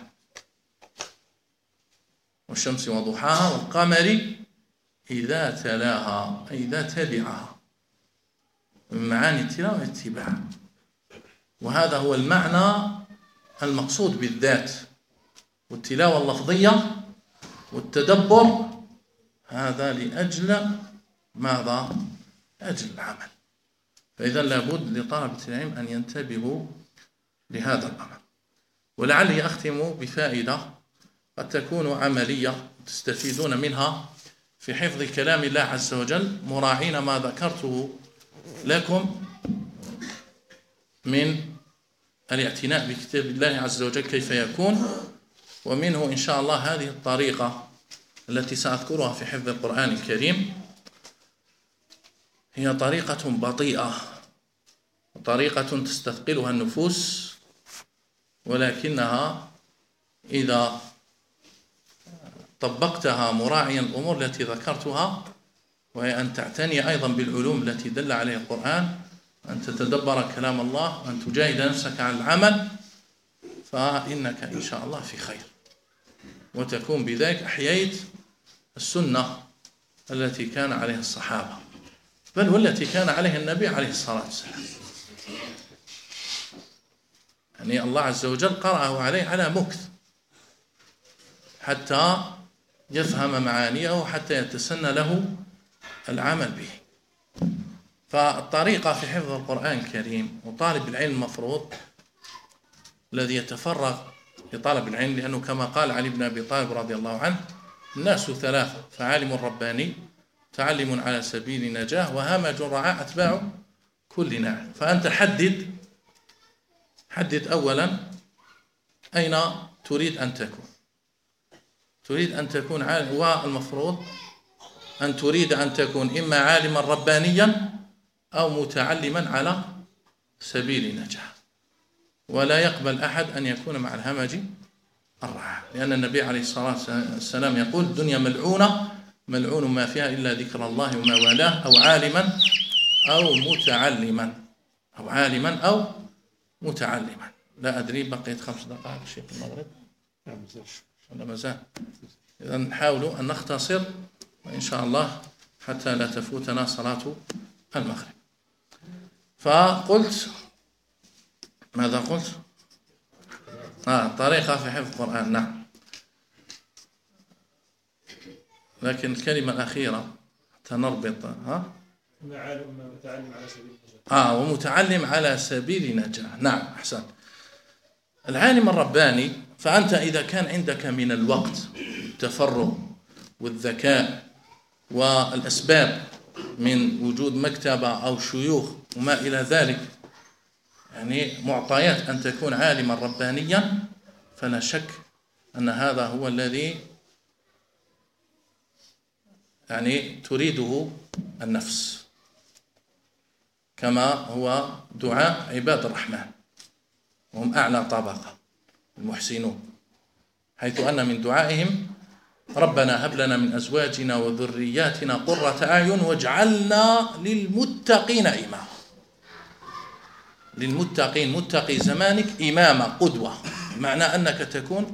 والشمس وضحاها والقمر إذا تلاها أي إذا تبعها. من معاني التلاوة الاتباع، وهذا هو المعنى المقصود بالذات. والتلاوة اللفظية والتدبر هذا لأجل ماذا؟ أجل العمل. فإذا لابد لطلبة العلم أن ينتبهوا لهذا الأمر. ولعلي أختم بفائدة قد تكون عملية تستفيدون منها في حفظ كلام الله عز وجل، مراعين ما ذكرته لكم من الاعتناء بكتاب الله عز وجل كيف يكون. ومنه إن شاء الله هذه الطريقة التي سأذكرها في حفظ القرآن الكريم. هي طريقة بطيئة، طريقة تستثقلها النفوس، ولكنها إذا طبقتها مراعيا الأمور التي ذكرتها، وهي أن تعتني أيضا بالعلوم التي دل عليها القرآن، أن تتدبر كلام الله، وأن تجاهد نفسك على العمل، فإنك إن شاء الله في خير، وتكون بذلك أحييت السنة التي كان عليها الصحابة، بل والتي كان عليها النبي عليه الصلاة والسلام. يعني الله عز وجل قرأه عليه على مكث حتى يفهم معانيه، حتى يتسنى له العمل به. فالطريقة في حفظ القرآن الكريم، وطالب العلم المفروض الذي يتفرغ لطلب العلم، لأنه كما قال علي بن أبي طالب رضي الله عنه: الناس ثلاثة، فعالم رباني، تعلم على سبيل نجاه، وهمج رعاء أتباع كل ناعم. فأنت حدد أولا أين تريد أن تكون. تريد أن تكون عالم، والمفروض أن تريد أن تكون إما عالما ربانيا أو متعلما على سبيل نجاه. ولا يقبل أحد أن يكون مع الهمج الرعاع، لأن النبي عليه الصلاة والسلام يقول: الدنيا ملعونة، ملعون ما فيها إلا ذكر الله وما والاه، أو عالما أو متعلما، أو عالما أو متعلما. لا أدري بقيت 5 دقائق شيء في المغرب ولا ما زال؟ إذا نحاول أن نختصر وإن شاء الله حتى لا تفوتنا صلاة المغرب. فقلت ماذا قلت؟ طريقة في حفظ القرآن. نعم، لكن الكلمة الأخيرة حتى نربط ومتعلم على سبيل نجاة. نعم، أحسن. العالم الرباني، فأنت إذا كان عندك من الوقت التفرغ والذكاء والأسباب من وجود مكتبة أو شيوخ وما إلى ذلك، يعني معطيات أن تكون عالما ربانيا، فلا شك أن هذا هو الذي يعني تريده النفس، كما هو دعاء عباد الرحمن، وهم أعلى طبقة، المحسنون، حيث أن من دعائهم: ربنا هب لنا من أزواجنا وذرياتنا قرة أعين واجعلنا للمتقين إماما. للمتقين، متقي زمانك، إماما، قدوة، معنى أنك تكون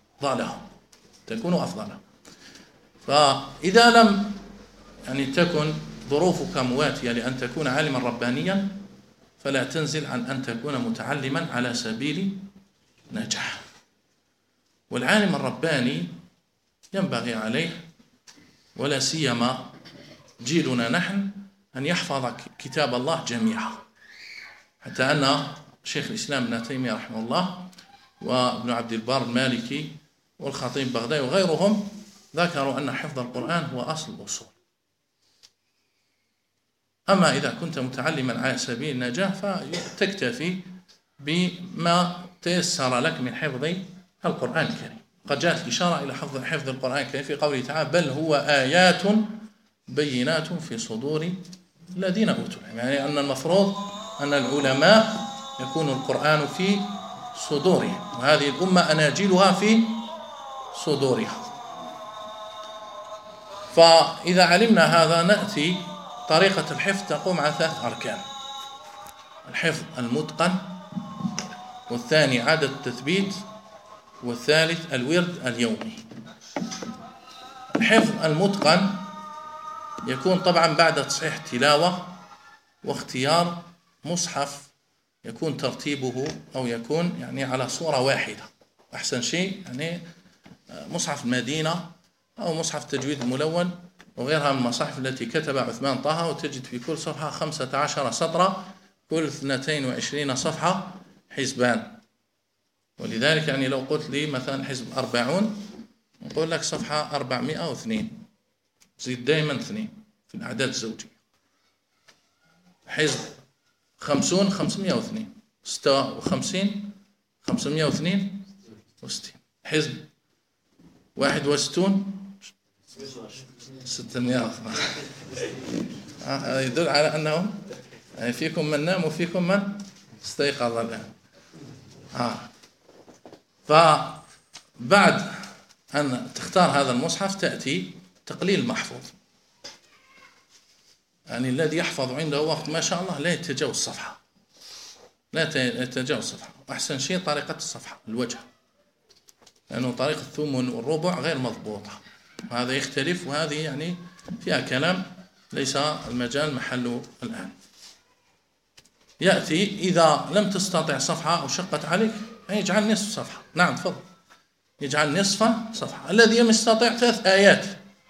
أفضلهم. فإذا لم يعني تكن ظروفك مواتية لأن تكون عالما ربانيا، فلا تنزل عن أن تكون متعلما على سبيل نجاح. والعالم الرباني ينبغي عليه، ولا سيما جيلنا نحن، أن يحفظ كتاب الله جميعا، حتى أن شيخ الإسلام ابن تيمية رحمه الله وابن عبد البر المالكي والخطيب بغدادي وغيرهم ذكروا أن حفظ القرآن هو أصل الأصول. أما إذا كنت متعلما على سبيل النجاح فتكتفي بما تيسر لك من حفظ القرآن الكريم. قد جاءت الإشارة إلى حفظ القرآن الكريم في قوله تعالى بل هو آيات بينات في صدور الذين أوتوا العلم، يعني أن المفروض أن العلماء يكون القرآن في صدورهم، وهذه الأمة أناجيلها في صدورها. فإذا علمنا هذا نأتي طريقة الحفظ تقوم على 3 أركان: الحفظ المتقن، والثاني عادة التثبيت، والثالث الورد اليومي. الحفظ المتقن يكون طبعا بعد تصحيح التلاوة واختيار مصحف يكون ترتيبه أو يكون يعني على صورة واحدة، أحسن شيء يعني مصحف المدينة أو مصحف التجويد الملون وغيرها من المصاحف التي كتب عثمان طه، وتجد في كل صفحة 15 سطرا، كل 22 صفحة حزبان. ولذلك يعني لو قلت لي مثلا حزب 40 نقول لك صفحة 402، زيد دائما 2 في الأعداد الزوجية. حزب 50 502، 56 562. حزب 61 600. هذا يدل على أنهم يعني فيكم من نام وفيكم من استيقظ الآن. فبعد أن تختار هذا المصحف تأتي تقليل محفوظ، يعني الذي يحفظ عنده وقت ما شاء الله لا يتجاوز صفحة، لا يتجاوز صفحة. أحسن شيء طريقة الصفحة الوجه، لأنه طريقة الثمن والربع غير مضبوطة، وهذا يختلف، وهذه يعني فيها كلام ليس المجال محله الآن. يأتي إذا لم تستطع صفحة أو شقت عليك يجعل نصف صفحة. نعم تفضل، يجعل نصف صفحة. الذي يستطيع 3 آيات.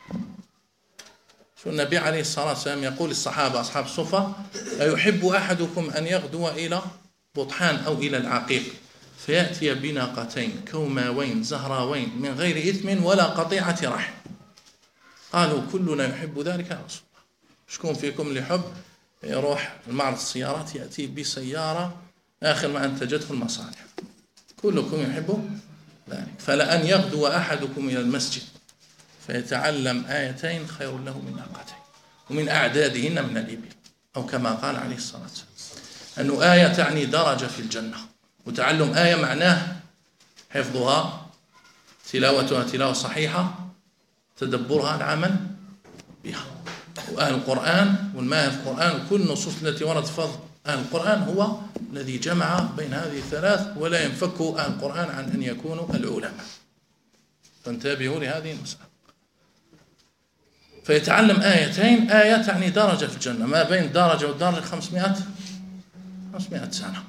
شو النبي عليه الصلاة والسلام يقول للصحابة أصحاب الصفة: أيحب أحدكم أن يغدو إلى بطحان أو إلى العقيق فيأتي بناقتين كوماوين زهراوين من غير إثم ولا قطيعة رحم؟ قالوا كلنا يحب ذلك يا رسول الله. شكون فيكم اللي يحب يروح المعرض السيارات يأتي بسيارة آخر ما أنتجته المصانع؟ كلكم يحب ذلك. فلأن يغدو أحدكم إلى المسجد فيتعلم آيتين خير له من ناقتين ومن أعدادهن من الإبل، أو كما قال عليه الصلاة والسلام أنه آية تعني درجة في الجنة، وتعلم آية معناه حفظها، تلاوتها تلاوة صحيحة، تدبرها العمل بها. وأهل القرآن والماهر في القرآن وكل النصوص التي وردت في فضل أهل القرآن هو الذي جمع بين هذه الثلاث، ولا ينفك أهل القرآن عن أن يكونوا العلماء. فانتبهوا لهذه المسألة. فيتعلم آيتين، آية تعني درجة في الجنة، ما بين الدرجة والدرجة 500 سنة.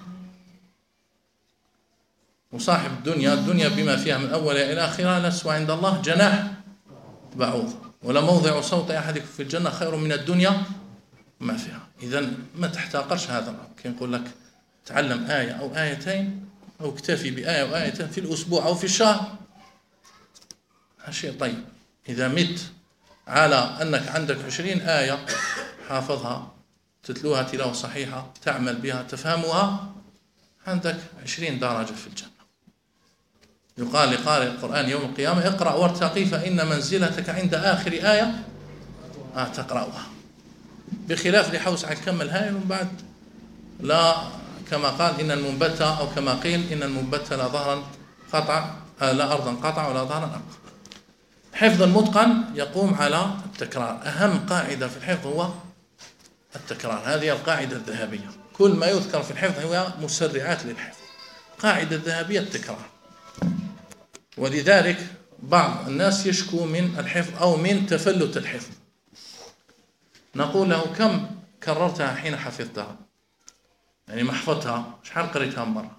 وصاحب الدنيا بما فيها من أولها إلى آخرها لا تسوى عند الله جناح بعوض، ولا موضع صوت أحدكم في الجنة خير من الدنيا ما فيها. إذن ما تحتقرش هذا الأمر. كي نقول لك تعلم آية أو آيتين أو اكتفي بآية أو آيتين في الأسبوع أو في الشهر، هذا شيء طيب. إذا مت على أنك عندك 20 آية حافظها، تتلوها تلاوة صحيحة، تعمل بها، تفهمها، عندك 20 درجة في الجنة. يقال لقارئ القرآن يوم القيامة: اقرأ وارتقي فإن منزلتك عند آخر آية تقرأها. بخلاف لحوس على كم الهائل ومن بعد لا، كما قال إن المنبت، أو كما قيل إن المنبت لا ظهرا قطع، لا أرضا قطع ولا ظهرا أبقى. حفظ المتقن يقوم على التكرار. أهم قاعدة في الحفظ هو التكرار، هذه القاعدة الذهبية. كل ما يذكر في الحفظ هو مسرعات للحفظ. قاعدة ذهبية التكرار. ولذلك بعض الناس يشكو من الحفظ أو من تفلت الحفظ. نقول له: كم كررتها حين حفظتها؟ يعني ما حفظتها شحال قريتها مرة؟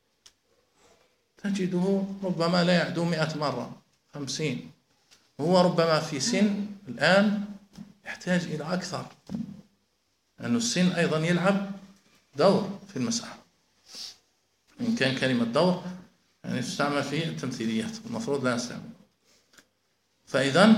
تجده ربما لا يعدو 100 مرة، 50. وهو ربما في سن الآن يحتاج إلى أكثر، لأن السن أيضا يلعب دور في المسألة. إن كان كلمة دور يعني تستعمل في التمثيليات، المفروض لا نستعمل. فإذا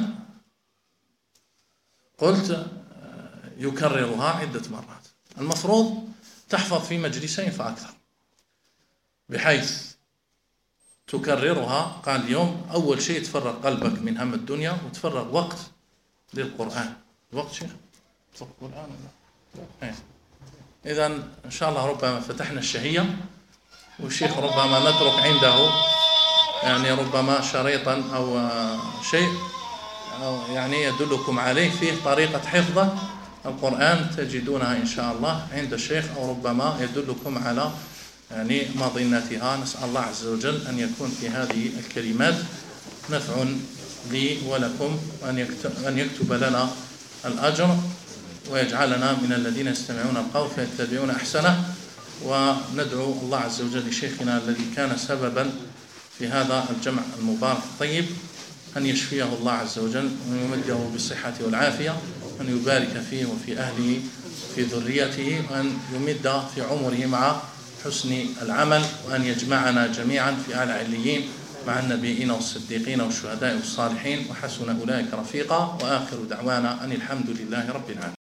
قلت يكررها عدة مرات. المفروض تحفظ في مجلسين فأكثر، بحيث تكررها. قال اليوم أول شيء تفرغ قلبك من هم الدنيا وتفرغ وقت للقرآن. الوقت شيخ القرآن ولا؟ إذا إن شاء الله ربما فتحنا الشهية، والشيخ ربما نترك عنده يعني ربما شريطا أو شيء أو يعني يدلكم عليه فيه طريقة حفظ القرآن، تجدونها إن شاء الله عند الشيخ، أو ربما يدلكم على يعني مظنتها. نسأل الله عز وجل أن يكون في هذه الكلمات نفع لي ولكم، وأن يكتب لنا الأجر ويجعلنا من الذين يستمعون القول فيتبعون أحسنه. وندعو الله عز وجل لشيخنا الذي كان سببا في هذا الجمع المبارك الطيب أن يشفيه الله عز وجل ويمده بالصحة والعافية، وأن يبارك فيه وفي أهله وفي ذريته، وأن يمد في عمره مع حسن العمل، وأن يجمعنا جميعا في أعلى عليين مع النبيين والصديقين والشهداء والصالحين، وحسن أولئك رفيقا. وآخر دعوانا أن الحمد لله رب العالمين.